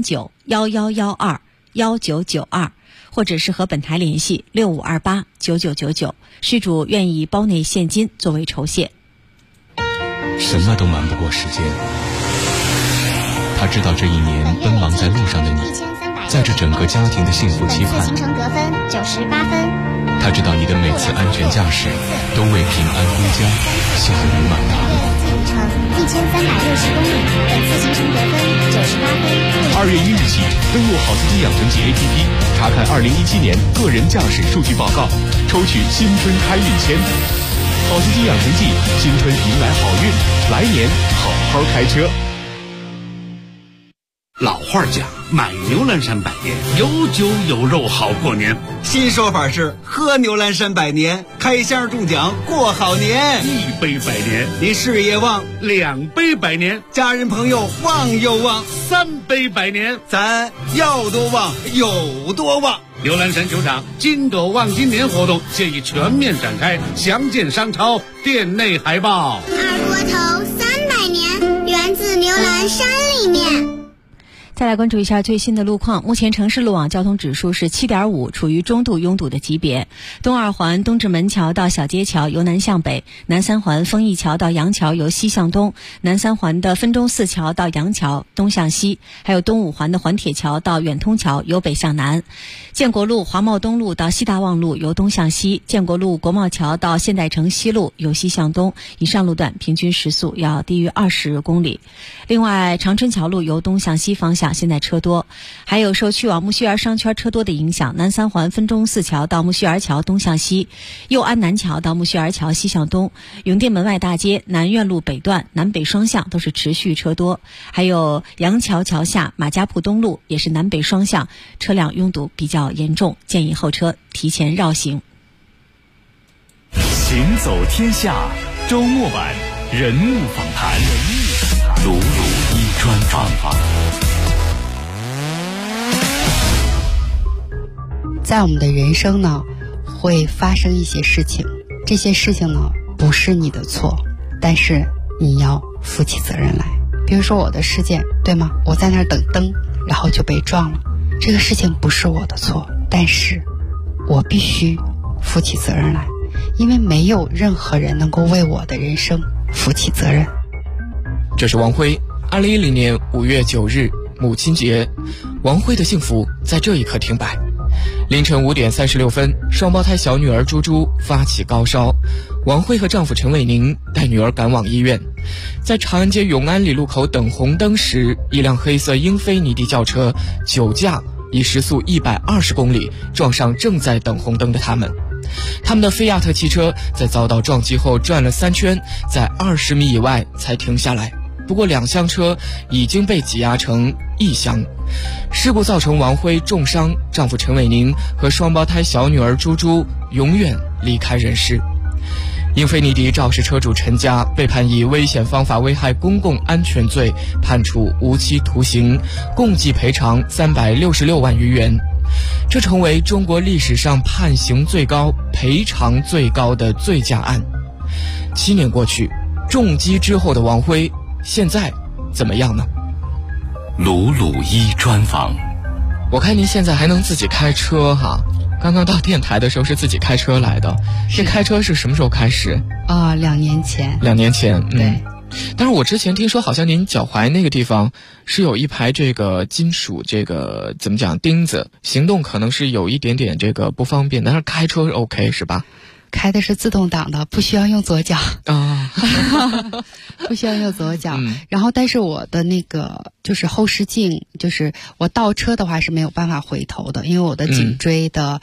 139-1112-1992，或者是和本台联系6528-9999，需主愿意包内现金作为酬谢。 什么都瞒不过时间，他知道这一年奔忙在路上的你，在这整个家庭的幸福期盼。 行程得分98分。 他知道你的每次安全驾驶都为平安归家献了鱼满堂。 1360公里，本次行程得分98分。 2月1日起，登录好司机养成记 APP， 查看2017年个人驾驶数据报告，抽取新春开运签。好司机养成记，新春迎来好运，来年好好开车。 老话讲，买牛栏山百年，有酒有肉好过年。 新说法是喝牛栏山百年，开箱中奖过好年。 1杯百年， 您事业旺 ；2杯百年， 家人朋友旺又旺 ；3杯百年， 咱要多旺有多旺。 牛栏山球场金狗旺金年活动现已全面展开，详见商超店内海报。 二锅头300年，源自牛栏山里面。 再来关注一下最新的路况。目前城市路网交通指数是7.5，处于中度拥堵的级别。东二环东直门桥到小街桥由南向北，南三环丰益桥到杨桥由西向东，南三环的分钟寺桥到杨桥东向西，还有东五环的环铁桥到远通桥由北向南。建国路华贸东路到西大望路由东向西，建国路国贸桥到现代城西路由西向东，以上路段平均时速要低于20公里。另外，长春桥路由东向西方向响，现在车多。还有受去往木须园商圈车多的影响，南三环分钟寺桥到木须园桥东向西，右安南桥到木须园桥西向东，永定门外大街南苑路北段南北双向都是持续车多。还有杨桥桥下马家铺东路也是南北双向车辆拥堵比较严重，建议后车提前绕行。 行走天下，周末晚人物访谈， 鲁鲁一专访。 在我们的人生呢，会发生一些事情，这些事情呢不是你的错，但是你要负起责任来。比如说我的事件，对吗？我在那儿等灯，然后就被撞了，这个事情不是我的错，但是我必须负起责任来，因为没有任何人能够为我的人生负起责任。 这是王辉，2010年5月9日母亲节，王辉的幸福在这一刻停摆。凌晨5点36分，双胞胎小女儿猪猪发起高烧，王辉和丈夫陈伟宁带女儿赶往医院。在长安街永安里路口等红灯时，一辆黑色英菲尼迪轿车酒驾，以时速120公里撞上正在等红灯的他们。他们的菲亚特汽车在遭到撞击后转了3圈，在20米以外才停下来。不过2厢车已经被挤压成1厢。事故造成王辉重伤，丈夫陈伟宁和双胞胎小女儿猪猪永远离开人世。英菲尼迪肇事车主陈家被判以危险方法危害公共安全罪，判处无期徒刑，共计赔偿366万余元。这成为中国历史上判刑最高、赔偿最高的醉驾案。7年过去，重击之后的王辉现在怎么样呢？ 鲁鲁一专访。 我看您现在还能自己开车哈，刚刚到电台的时候是自己开车来的。这开车是什么时候开始 ？2年前。 2年前， 对。 但是我之前听说好像您脚踝那个地方是有一排这个金属这个怎么讲钉子，行动可能是有一点点这个不方便，但是开车是 OK 是吧？ 开的是自动挡的，不需要用左脚啊，不需要用左脚。然后，但是我的那个就是后视镜，就是我倒车的话是没有办法回头的，因为我的颈椎的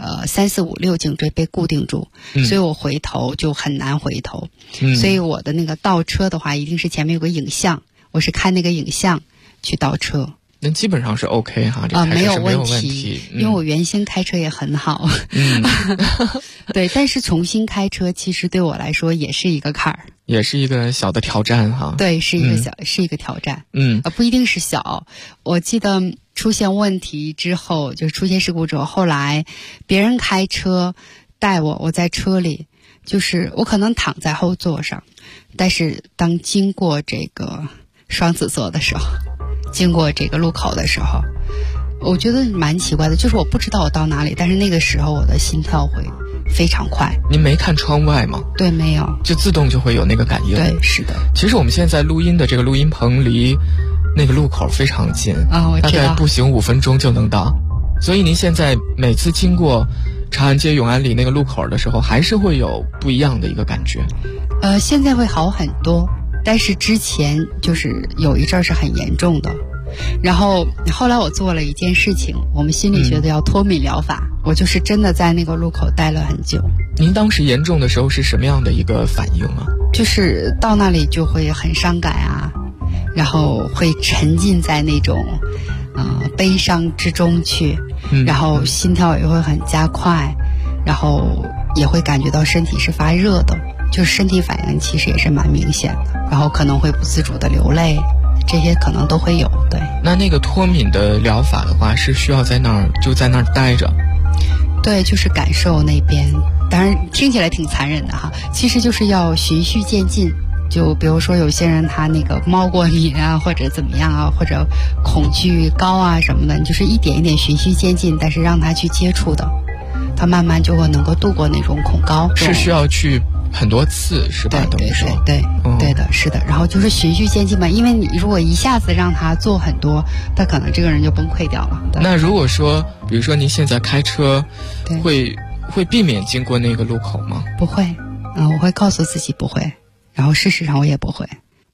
3、4、5、6颈椎被固定住，所以我回头就很难回头。所以我的那个倒车的话，一定是前面有个影像，我是看那个影像去倒车。 那基本上是 OK 哈，这开车是没有问题， 因为我原先开车也很好。对，但是重新开车其实对我来说也是一个坎儿， 也是一个小的挑战哈。 对，是一个挑战。不一定是小。我记得出现问题之后，就是出现事故之后，后来别人开车带我在车里，就是我可能躺在后座上，但是当经过这个双子座的时候，经过这个路口的时候，我觉得蛮奇怪的，就是我不知道我到哪里，但是那个时候我的心跳会非常快。 您没看窗外吗？ 对，没有， 就自动就会有那个感应。 对，是的。 其实我们现在录音的这个录音棚离那个路口非常近啊，我知道， 大概步行5分钟就能到。所以您现在每次经过长安街永安里那个路口的时候，还是会有不一样的一个感觉。 现在会好很多。但是之前就是有一阵儿是很严重的，然后后来我做了一件事情，我们心理学的叫脱敏疗法，我就是真的在那个路口待了很久。 您当时严重的时候是什么样的一个反应啊？ 就是到那里就会很伤感啊，然后会沉浸在那种悲伤之中去，然后心跳也会很加快，然后也会感觉到身体是发热的，就是身体反应其实也是蛮明显的，然后可能会不自主的流泪，这些可能都会有。对， 那个脱敏的疗法的话，是需要在那儿待着？ 对，就是感受那边，当然听起来挺残忍的哈，其实就是要循序渐进。就比如说有些人他那个猫过敏啊，或者怎么样啊，或者恐惧高啊什么的，你就是一点一点循序渐进，但是让他去接触的，他慢慢就会能够度过那种恐高。 是需要去很多次是吧？ 对的，是的。然后就是循序渐进嘛，因为你如果一下子让他做很多，他可能这个人就崩溃掉了。 那如果说比如说您现在开车会避免经过那个路口吗？ 不会，我会告诉自己不会，然后事实上我也不会。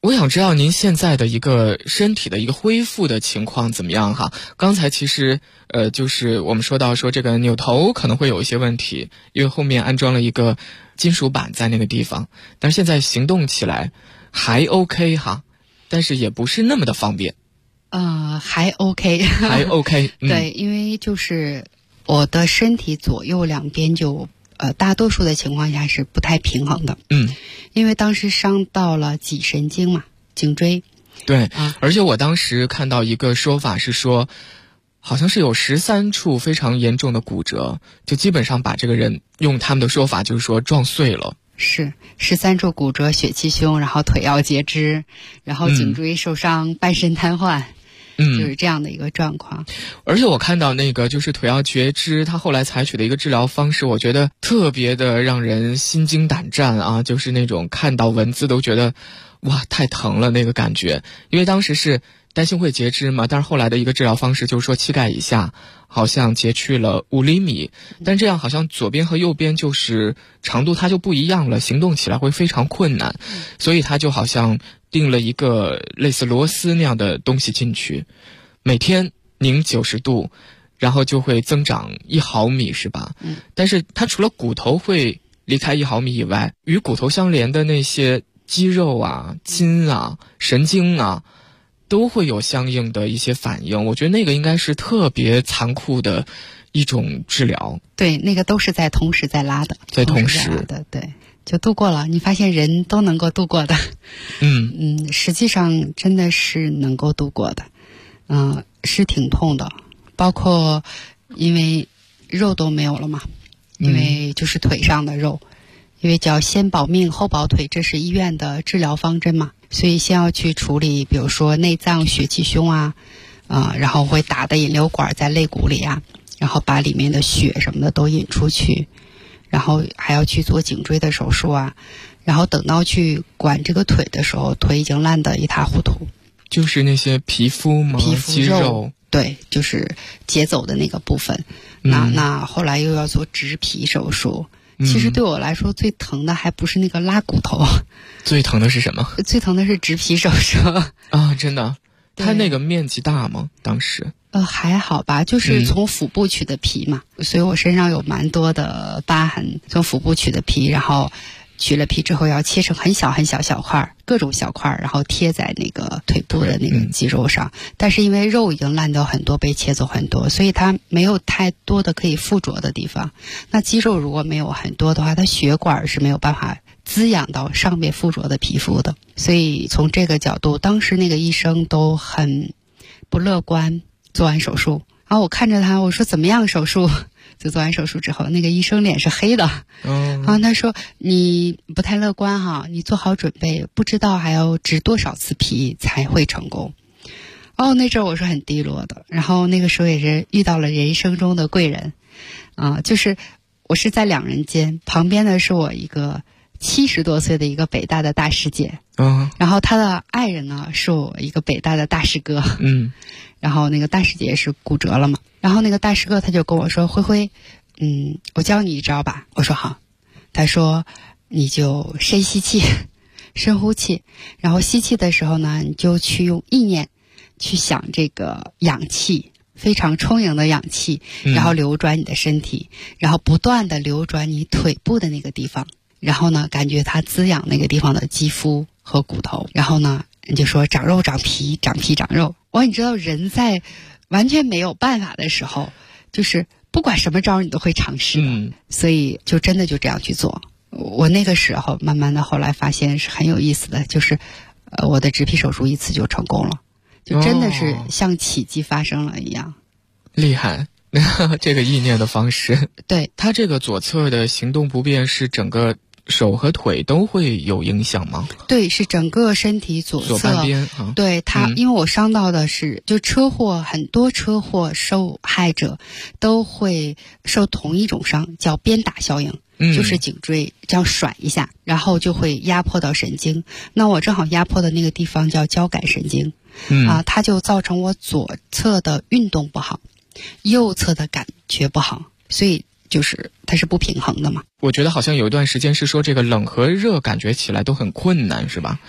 我想知道您现在的一个身体的一个恢复的情况怎么样哈？刚才其实就是我们说到说这个扭头可能会有一些问题，因为后面安装了一个金属板在那个地方，但是现在行动起来还 OK 哈，但是也不是那么的方便。 还 OK， 还 OK， 对，因为就是我的身体左右两边就大多数的情况下是不太平衡的。因为当时伤到了脊神经嘛，颈椎。 对，而且我当时看到一个说法是说，好像是有13处非常严重的骨折，就基本上把这个人用他们的说法就是说撞碎了。 是13处骨折，血气胸，然后腿要截肢，然后颈椎受伤，半身瘫痪。就是这样的一个状况。 而且我看到那个就是腿要截肢，他后来采取的一个治疗方式，我觉得特别的让人心惊胆战啊，就是那种看到文字都觉得哇太疼了那个感觉。因为当时是担心会截肢嘛，但是后来的一个治疗方式就是说膝盖以下好像截去了5厘米，但这样好像左边和右边就是长度它就不一样了，行动起来会非常困难，所以他就好像定了一个类似螺丝那样的东西进去，每天拧90度，然后就会增长1毫米是吧？但是它除了骨头会离开1毫米以外，与骨头相连的那些肌肉啊、筋啊、神经啊都会有相应的一些反应，我觉得那个应该是特别残酷的一种治疗。 对，那个都是在同时在拉的， 在同时的，对，就度过了。你发现人都能够度过的，实际上真的是能够度过的，是挺痛的，包括因为肉都没有了嘛，因为就是腿上的肉，因为叫先保命后保腿，这是医院的治疗方针嘛。所以先要去处理，比如说内脏血气胸啊，然后会打的引流管在肋骨里啊，然后把里面的血什么的都引出去，然后还要去做颈椎的手术啊，然后等到去管这个腿的时候，腿已经烂得一塌糊涂。 就是那些皮肤吗？ 皮肤肌肉， 对，就是截走的那个部分。那后来又要做植皮手术。其实对我来说最疼的还不是那个拉骨头， 最疼的是什么？ 最疼的是植皮手术啊！真的，它那个面积大吗？当时还好吧，就是从腹部取的皮嘛，所以我身上有蛮多的疤痕，从腹部取的皮，然后取了皮之后要切成很小很小块，各种小块，然后贴在那个腿部的那个肌肉上。但是因为肉已经烂掉很多，被切走很多，所以它没有太多的可以附着的地方。那肌肉如果没有很多的话，它血管是没有办法滋养到上面附着的皮肤的。所以从这个角度，当时那个医生都很不乐观。做完手术，然后我看着他，我说怎么样手术？就做完手术之后，那个医生脸是黑的，然后他说你不太乐观哈，你做好准备，不知道还要植多少次皮才会成功。那阵儿我是很低落的，然后那个时候也是遇到了人生中的贵人，就是我是在两人间，旁边的是我一个70多岁的一个北大的大师姐，然后他的爱人呢是我一个北大的大师哥，然后那个大师姐是骨折了嘛，然后那个大师哥他就跟我说，灰灰，我教你一招吧。我说好。他说你就深吸气，深呼气，然后吸气的时候呢，你就去用意念去想这个氧气，非常充盈的氧气，然后流转你的身体，然后不断的流转你腿部的那个地方，然后呢感觉它滋养那个地方的肌肤和骨头，然后呢你就说长肉长皮，长皮长肉。你知道人在完全没有办法的时候，就是不管什么招你都会尝试的，所以就真的就这样去做。我那个时候慢慢的后来发现是很有意思的，就是我的植皮手术1次就成功了，就真的是像奇迹发生了一样。 厉害这个意念的方式。 对， 他这个左侧的行动不便是整个手和腿都会有影响吗？ 对，是整个身体左半边。 对，它因为我伤到的是就车祸，很多车祸受害者都会受同一种伤，叫鞭打效应，就是颈椎这样甩一下，然后就会压迫到神经。那我正好压迫的那个地方叫交感神经，它就造成我左侧的运动不好，右侧的感觉不好，所以就是它是不平衡的嘛。 我觉得好像有一段时间是说这个冷和热感觉起来都很困难，是吧？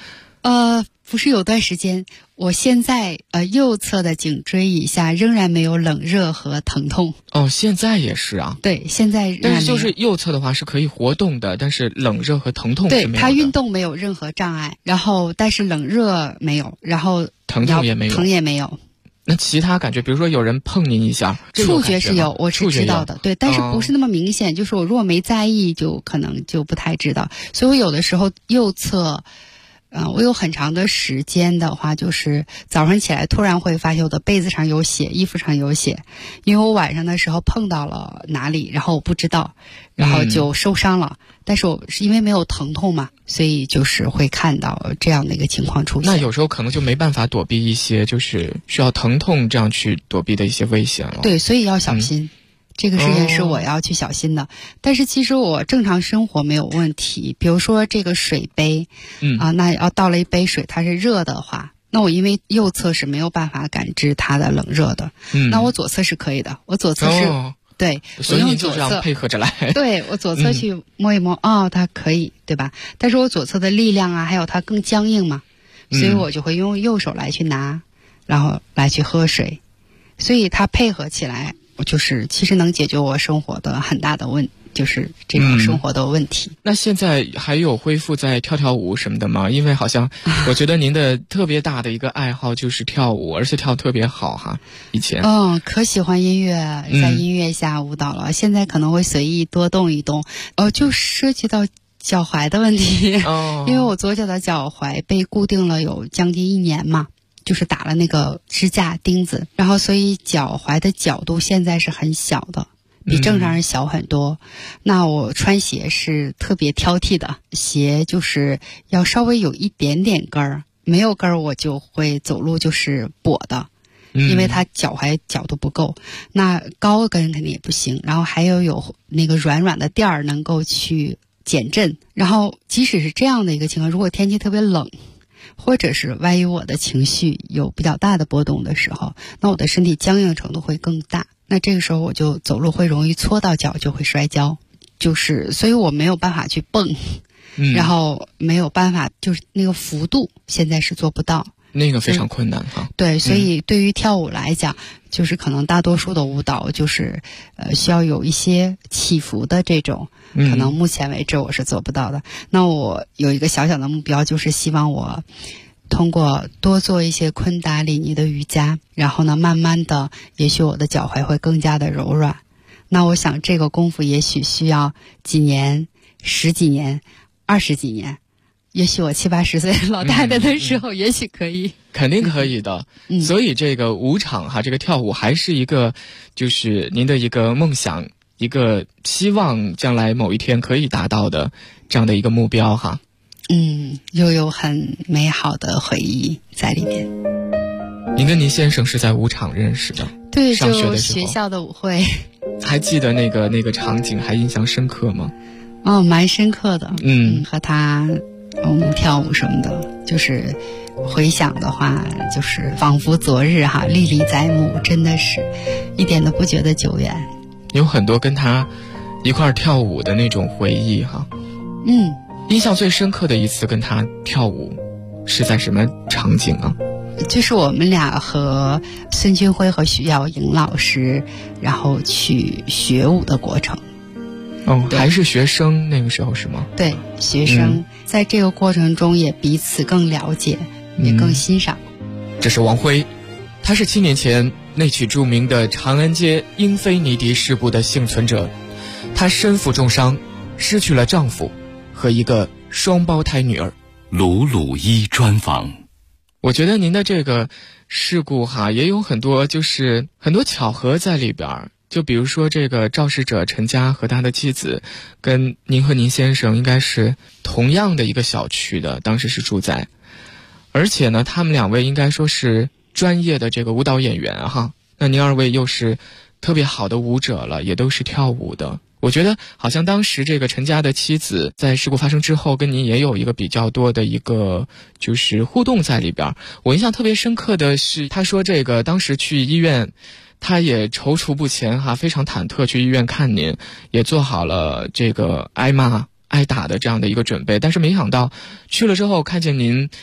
不是有段时间，我现在右侧的颈椎以下仍然没有冷热和疼痛。 哦，现在也是啊？ 对，现在但是就是右侧的话是可以活动的，但是冷热和疼痛是没有的。 对，它运动没有任何障碍，然后但是冷热没有，然后疼痛也没有， 疼也没有。 那其他感觉，比如说有人碰您一下， 触觉是有，我是知道的，对，但是不是那么明显，就是我如果没在意，就可能就不太知道。所以我有的时候右侧。我有很长的时间的话，就是早上起来突然会发现我的被子上有血，衣服上有血，因为我晚上的时候碰到了哪里，然后我不知道，然后就受伤了。但是我是因为没有疼痛嘛，所以就是会看到这样的一个情况出现。 那有时候可能就没办法躲避一些就是需要疼痛这样去躲避的一些危险了。 对，所以要小心。这个事情是我要去小心的，但是其实我正常生活没有问题。比如说这个水杯，那要倒了一杯水，它是热的话，那我因为右侧是没有办法感知它的冷热的，那我左侧是可以的。我左侧是，对， 所以你就这样配合着来。 对，我左侧去摸一摸，它可以，对吧？但是我左侧的力量啊，还有它更僵硬嘛，所以我就会用右手来去拿，然后来去喝水，所以它配合起来。就是其实能解决我生活的很大的就是这种生活的问题。 那现在还有恢复在跳舞什么的吗？因为好像我觉得您的特别大的一个爱好就是跳舞，而且跳得特别好哈。以前可喜欢音乐，在音乐下舞蹈了。现在可能会随意多动一动，就涉及到脚踝的问题，因为我左脚的脚踝被固定了有将近1年嘛。就是打了那个支架钉子，然后所以脚踝的角度现在是很小的，比正常人小很多。那我穿鞋是特别挑剔的，鞋就是要稍微有一点点跟儿，没有跟儿我就会走路就是跛的，因为它脚踝角度不够。那高跟肯定也不行，然后还有那个软软的垫儿能够去减震。然后即使是这样的一个情况，如果天气特别冷，或者是万一我的情绪有比较大的波动的时候，那我的身体僵硬程度会更大，那这个时候我就走路会容易搓到脚，就会摔跤，所以我没有办法去蹦，然后没有办法就是那个幅度现在是做不到， 那个非常困难哈。 对，所以对于跳舞来讲，就是可能大多数的舞蹈就是需要有一些起伏的这种，可能目前为止我是做不到的。那我有一个小小的目标，就是希望我通过多做一些昆达里尼的瑜伽，然后呢，慢慢的，也许我的脚踝会更加的柔软。那我想这个功夫也许需要几年、10几年、20几年。也许我70、80岁老太太的时候，也许可以， 肯定可以的。所以这个舞场哈，这个跳舞还是一个，就是您的一个梦想，一个希望将来某一天可以达到的这样的一个目标哈。 又有很美好的回忆在里面。 您跟您先生是在舞场认识的？ 对， 上学的时候， 就学校的舞会。 还记得那个场景还印象深刻吗？ 蛮深刻的。和他。我们跳舞什么的，就是回想的话，就是仿佛昨日哈，历历在目，真的是一点都不觉得久远。 有很多跟他一块儿跳舞的那种回忆哈。印象最深刻的一次跟他跳舞是在什么场景啊？ 就是我们俩和孙军辉和徐耀莹老师，然后去学舞的过程。 还是学生那个时候是吗？ 对，学生在这个过程中也彼此更了解，也更欣赏。 这是王辉，他是7年前那起著名的长安街英菲尼迪事故的幸存者，他身负重伤，失去了丈夫和一个双胞胎女儿。 鲁鲁一专访。 我觉得您的这个事故哈，也有很多就是很多巧合在里边。就比如说这个肇事者陈佳和他的妻子跟您和您先生应该是同样的一个小区的，当时是住在，而且呢他们2位应该说是专业的这个舞蹈演员哈，那您2位又是特别好的舞者了，也都是跳舞的。我觉得好像当时这个陈佳的妻子在事故发生之后跟您也有一个比较多的一个就是互动在里边。我印象特别深刻的是他说这个当时去医院他也踌躇不前哈，非常忐忑去医院看您，也做好了这个挨骂挨打的这样的一个准备，但是没想到去了之后看见您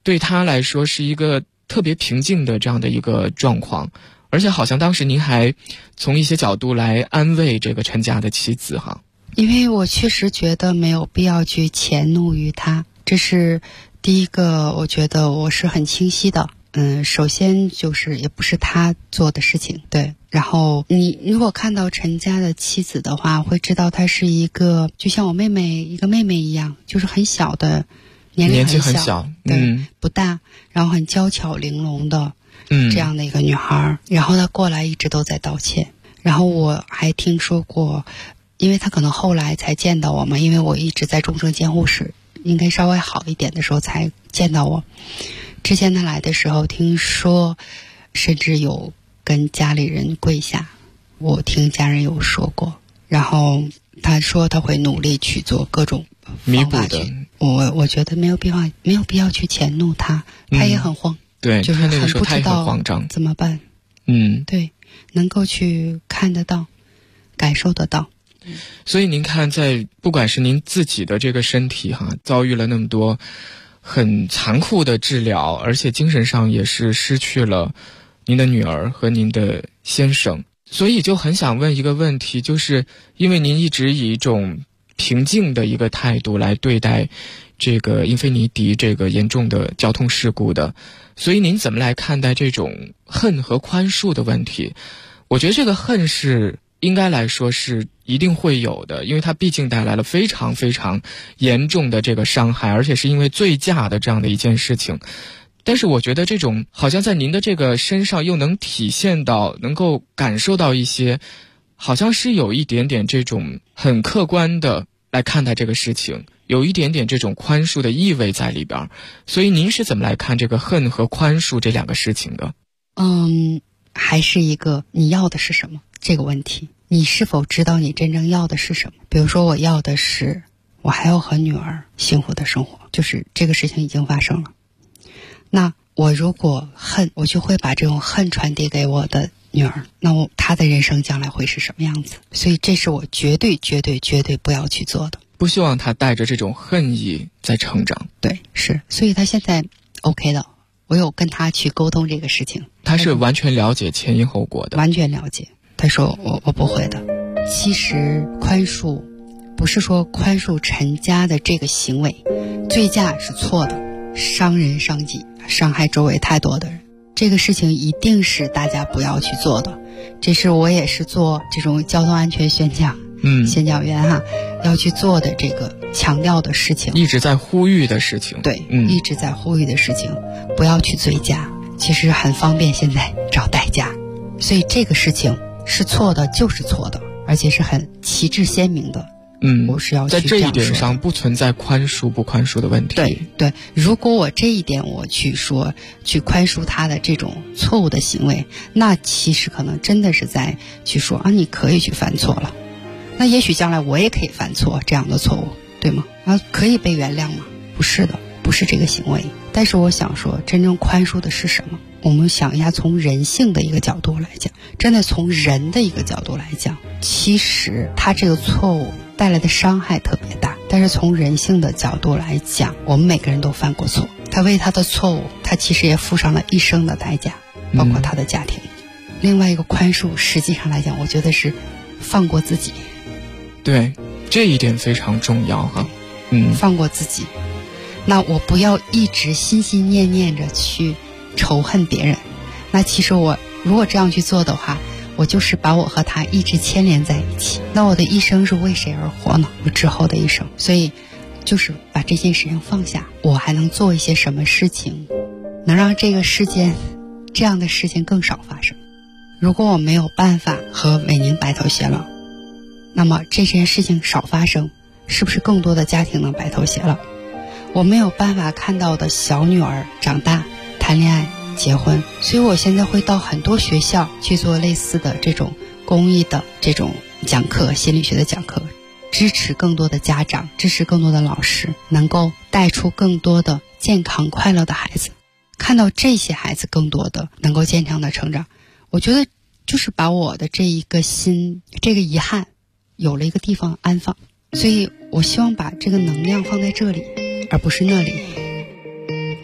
对他来说是一个特别平静的这样的一个状况，而且好像当时您还从一些角度来安慰这个陈家的妻子哈。 因为我确实觉得没有必要去迁怒于他，这是第一个，我觉得我是很清晰的。首先就是也不是他做的事情，对。然后你如果看到陈家的妻子的话，会知道她是一个就像我一个妹妹一样，就是很小的年纪很小，对，不大，然后很娇巧玲珑的这样的一个女孩。然后她过来一直都在道歉，然后我还听说过，因为她可能后来才见到我嘛，因为我一直在重症监护室，应该稍微好一点的时候才见到我。之前他来的时候，听说甚至有跟家里人跪下，我听家人有说过。然后他说他会努力去做各种弥补的。 我觉得没有必要去迁怒他，他也很慌， 对， 就是那个时候他也很慌张， 怎么办？对，能够去看得到，感受得到。 所以您看，在不管是您自己的这个身体遭遇了那么多很残酷的治疗，而且精神上也是失去了您的女儿和您的先生，所以就很想问一个问题，就是因为您一直以一种平静的一个态度来对待这个英菲尼迪这个严重的交通事故的，所以您怎么来看待这种恨和宽恕的问题？我觉得这个恨是应该来说是一定会有的，因为它毕竟带来了非常非常严重的这个伤害，而且是因为醉驾的这样的一件事情。但是我觉得这种好像在您的这个身上又能体现到，能够感受到一些好像是有一点点这种很客观的来看待这个事情，有一点点这种宽恕的意味在里边。所以您是怎么来看这个恨和宽恕这两个事情的？ 还是一个你要的是什么这个问题，你是否知道你真正要的是什么？比如说我要的是我还要和女儿幸福的生活，就是这个事情已经发生了，那我如果恨，我就会把这种恨传递给我的女儿，那她的人生将来会是什么样子？所以这是我绝对不要去做的， 不希望她带着这种恨意在成长。 对，是，所以她现在 OK 的，我有跟她去沟通这个事情， 她是完全了解前因后果的， 完全了解。她说我不会的。其实宽恕不是说宽恕陈家的这个行为，醉驾是错的，伤人伤己，伤害周围太多的人，这个事情一定是大家不要去做的。这是我也是做这种交通安全宣讲宣讲员要去做的这个强调的事情， 一直在呼吁的事情。 对，一直在呼吁的事情，不要去醉驾，其实很方便现在找代驾，所以这个事情是错的就是错的，而且是很旗帜鲜明的。我是要去在这一点上不存在宽恕不宽恕的问题。 对，如果我这一点我去说去宽恕他的这种错误的行为，那其实可能真的是在去说你可以去犯错了，那也许将来我也可以犯错这样的错误，对吗？可以被原谅吗？不是的，不是这个行为。但是我想说，真正宽恕的是什么？我们想一下，从人性的一个角度来讲，真的从人的一个角度来讲，其实他这个错误带来的伤害特别大，但是从人性的角度来讲，我们每个人都犯过错，他为他的错误，他其实也付上了一生的代价，包括他的家庭。另外一个宽恕，实际上来讲，我觉得是放过自己。 对，这一点非常重要放过自己。那我不要一直心心念念着去仇恨别人，那其实我如果这样去做的话，我就是把我和他一直牵连在一起，那我的一生是为谁而活呢？我之后的一生。所以就是把这件事情放下，我还能做一些什么事情能让这个世间这样的事情更少发生。如果我没有办法和伟宁白头偕老，那么这件事情少发生，是不是更多的家庭能白头偕老？我没有办法看到的小女儿长大谈恋爱结婚，所以我现在会到很多学校去做类似的这种公益的这种讲课，心理学的讲课，支持更多的家长，支持更多的老师，能够带出更多的健康快乐的孩子，看到这些孩子更多的能够健康的成长。我觉得就是把我的这一个心，这个遗憾有了一个地方安放，所以我希望把这个能量放在这里，而不是那里。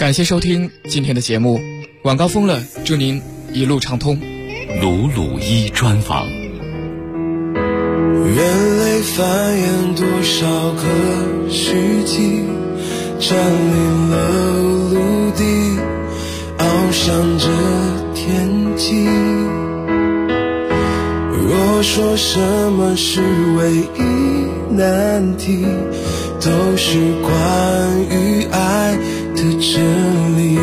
感谢收听今天的节目，晚高峰了，祝您一路畅通。 鲁鲁一专访。 人类繁衍多少个世纪，占领了陆地，翱翔着天际。若说什么是唯一难题，都是关于爱的真理。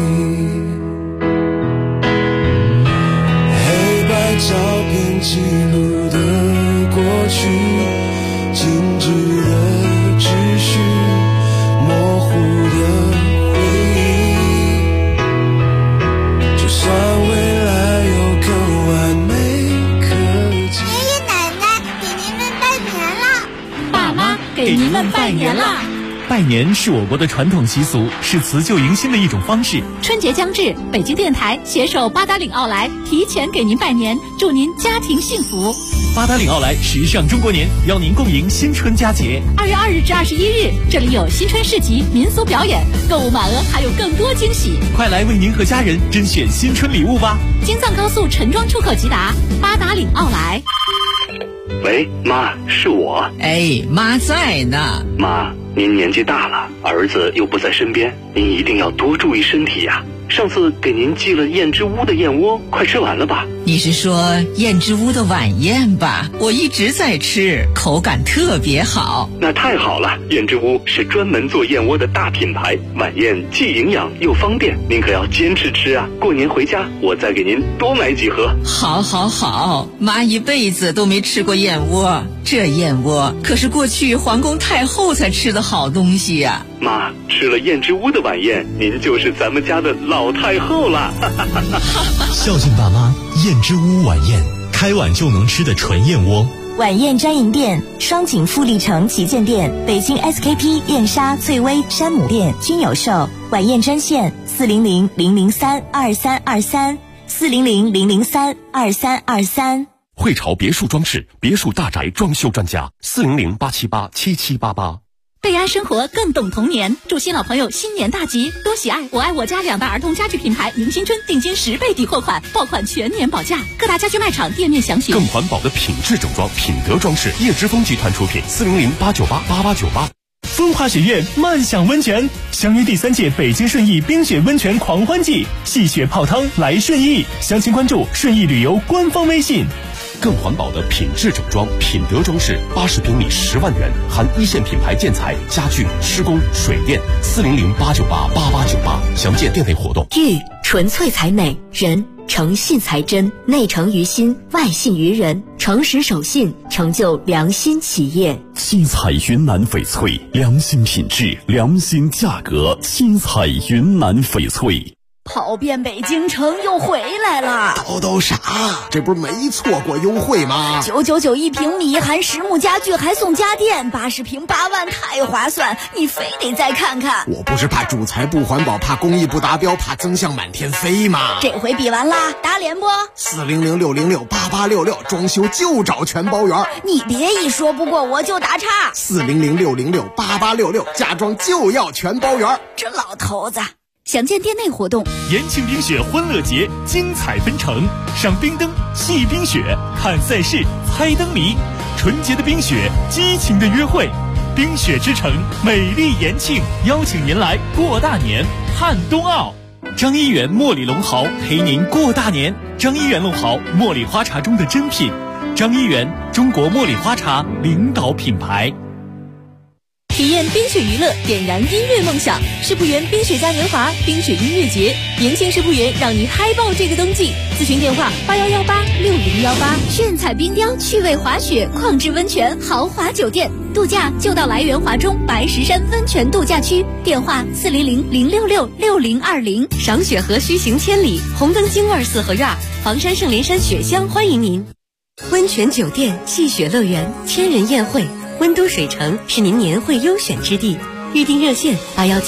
黑白照片记录的过去，静止的秩序，模糊的回忆。就算未来有更完美科技。 爷爷奶奶给您们拜年了， 爸妈给您们拜年了。 拜年是我国的传统习俗，是辞旧迎新的一种方式。 春节将至，北京电台携手八达岭奥莱提前给您拜年，祝您家庭幸福。 八达岭奥莱时尚中国年，邀您共迎新春佳节。 2月2日至21日，这里有新春市集、民俗表演，购物满额还有更多惊喜。 快来为您和家人甄选新春礼物吧！ 京藏高速陈庄出口即达，八达岭奥莱。 喂，妈，是我。 哎，妈在呢。 妈，您年纪大了，儿子又不在身边，您一定要多注意身体呀。上次给您寄了燕之屋的燕窝，快吃完了吧？ 你是说燕之屋的晚宴吧？我一直在吃，口感特别好。 那太好了，燕之屋是专门做燕窝的大品牌，晚宴既营养又方便，您可要坚持吃啊！过年回家，我再给您多买几盒。 好，好，好，妈一辈子都没吃过燕窝，这燕窝可是过去皇宫太后才吃的好东西呀。 妈，吃了燕之屋的晚宴，您就是咱们家的老太后了。 孝敬爸妈，燕之屋晚宴，开碗就能吃的纯燕窝。 晚宴专营店：双井富力城旗舰店、北京 SKP 燕莎、翠微、山姆店均有售。晚宴专线：400-003-2323，400-003-2323。 汇潮别墅装饰，别墅大宅装修专家，400-878-7788。 贝安生活更懂童年，祝新老朋友新年大吉，多喜爱！我爱我家2大儿童家具品牌，迎新春定金10倍抵货款，爆款全年保价。各大家居卖场店面详询。 更环保的品质整装，品德装饰，叶之峰集团出品，400-898-8898。 风华雪苑漫享温泉，相约第3届北京顺义冰雪温泉狂欢季，戏雪泡汤来顺义，详情关注顺义旅游官方微信。 更环保的品质整装，品德装饰，80平米10万元，含1线品牌建材、家具、施工、水电，400-898-8898，详见店内活动。 玉纯粹才美，人诚信才真，内诚于心，外信于人，诚实守信，成就良心企业。 七彩云南翡翠，良心品质，良心价格，七彩云南翡翠。 跑遍北京城又回来了， 都啥？这不是没错过优惠吗 ？999一平米，含实木家具还送家电，80平8万，太划算！你非得再看看。 我不是怕主材不环保，怕工艺不达标，怕增项满天飞吗？ 这回比完啦，打脸不 ？400-606-8866，装修就找全包圆。 你别一说不过我就打岔。 400-606-8866，家装就要全包圆。 这老头子。详见店内活动。 延庆冰雪欢乐节精彩纷呈，赏冰灯、戏冰雪、看赛事、猜灯谜，纯洁的冰雪，激情的约会。冰雪之城，美丽延庆，邀请您来过大年，看冬奥。张一元茉莉龙毫陪您过大年。张一元龙毫，茉莉花茶中的珍品。张一元，中国茉莉花茶领导品牌。 体验冰雪娱乐，点燃音乐梦想。世博园冰雪嘉年华冰雪音乐节，延庆世博园让你嗨爆这个冬季。咨询电话81186018。炫彩冰雕，趣味滑雪，旷智温泉，豪华酒店，度假就到来源华中白石山温泉度假区。电话400-066-6020。赏雪何须行千里，红灯京味4合院，房山圣莲山雪乡欢迎您。温泉酒店、戏雪乐园、千人宴会。温都水城是您年会优选之地，预订热线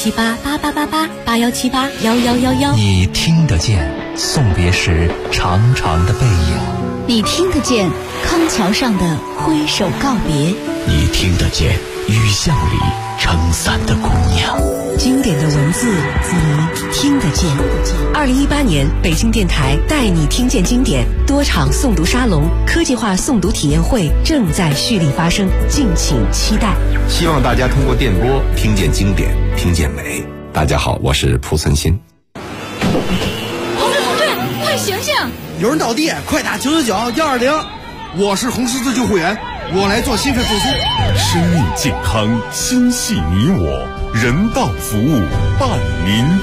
81788888，81781111。 你听得见送别时长长的背影， 你听得见康桥上的挥手告别， 你听得见雨巷里撑伞的姑娘。 经典的文字你听得见。2018年北京电台带你听见经典多场诵读沙龙、科技化诵读体验会正在蓄力发生，敬请期待。 希望大家通过电波听见经典，听见美。大家好，我是蒲存昕。 红队，快醒醒！ 有人倒地，快打999-120。我是红十字救护员，我来做心肺复苏。 生命健康，心系你我，人道服务伴您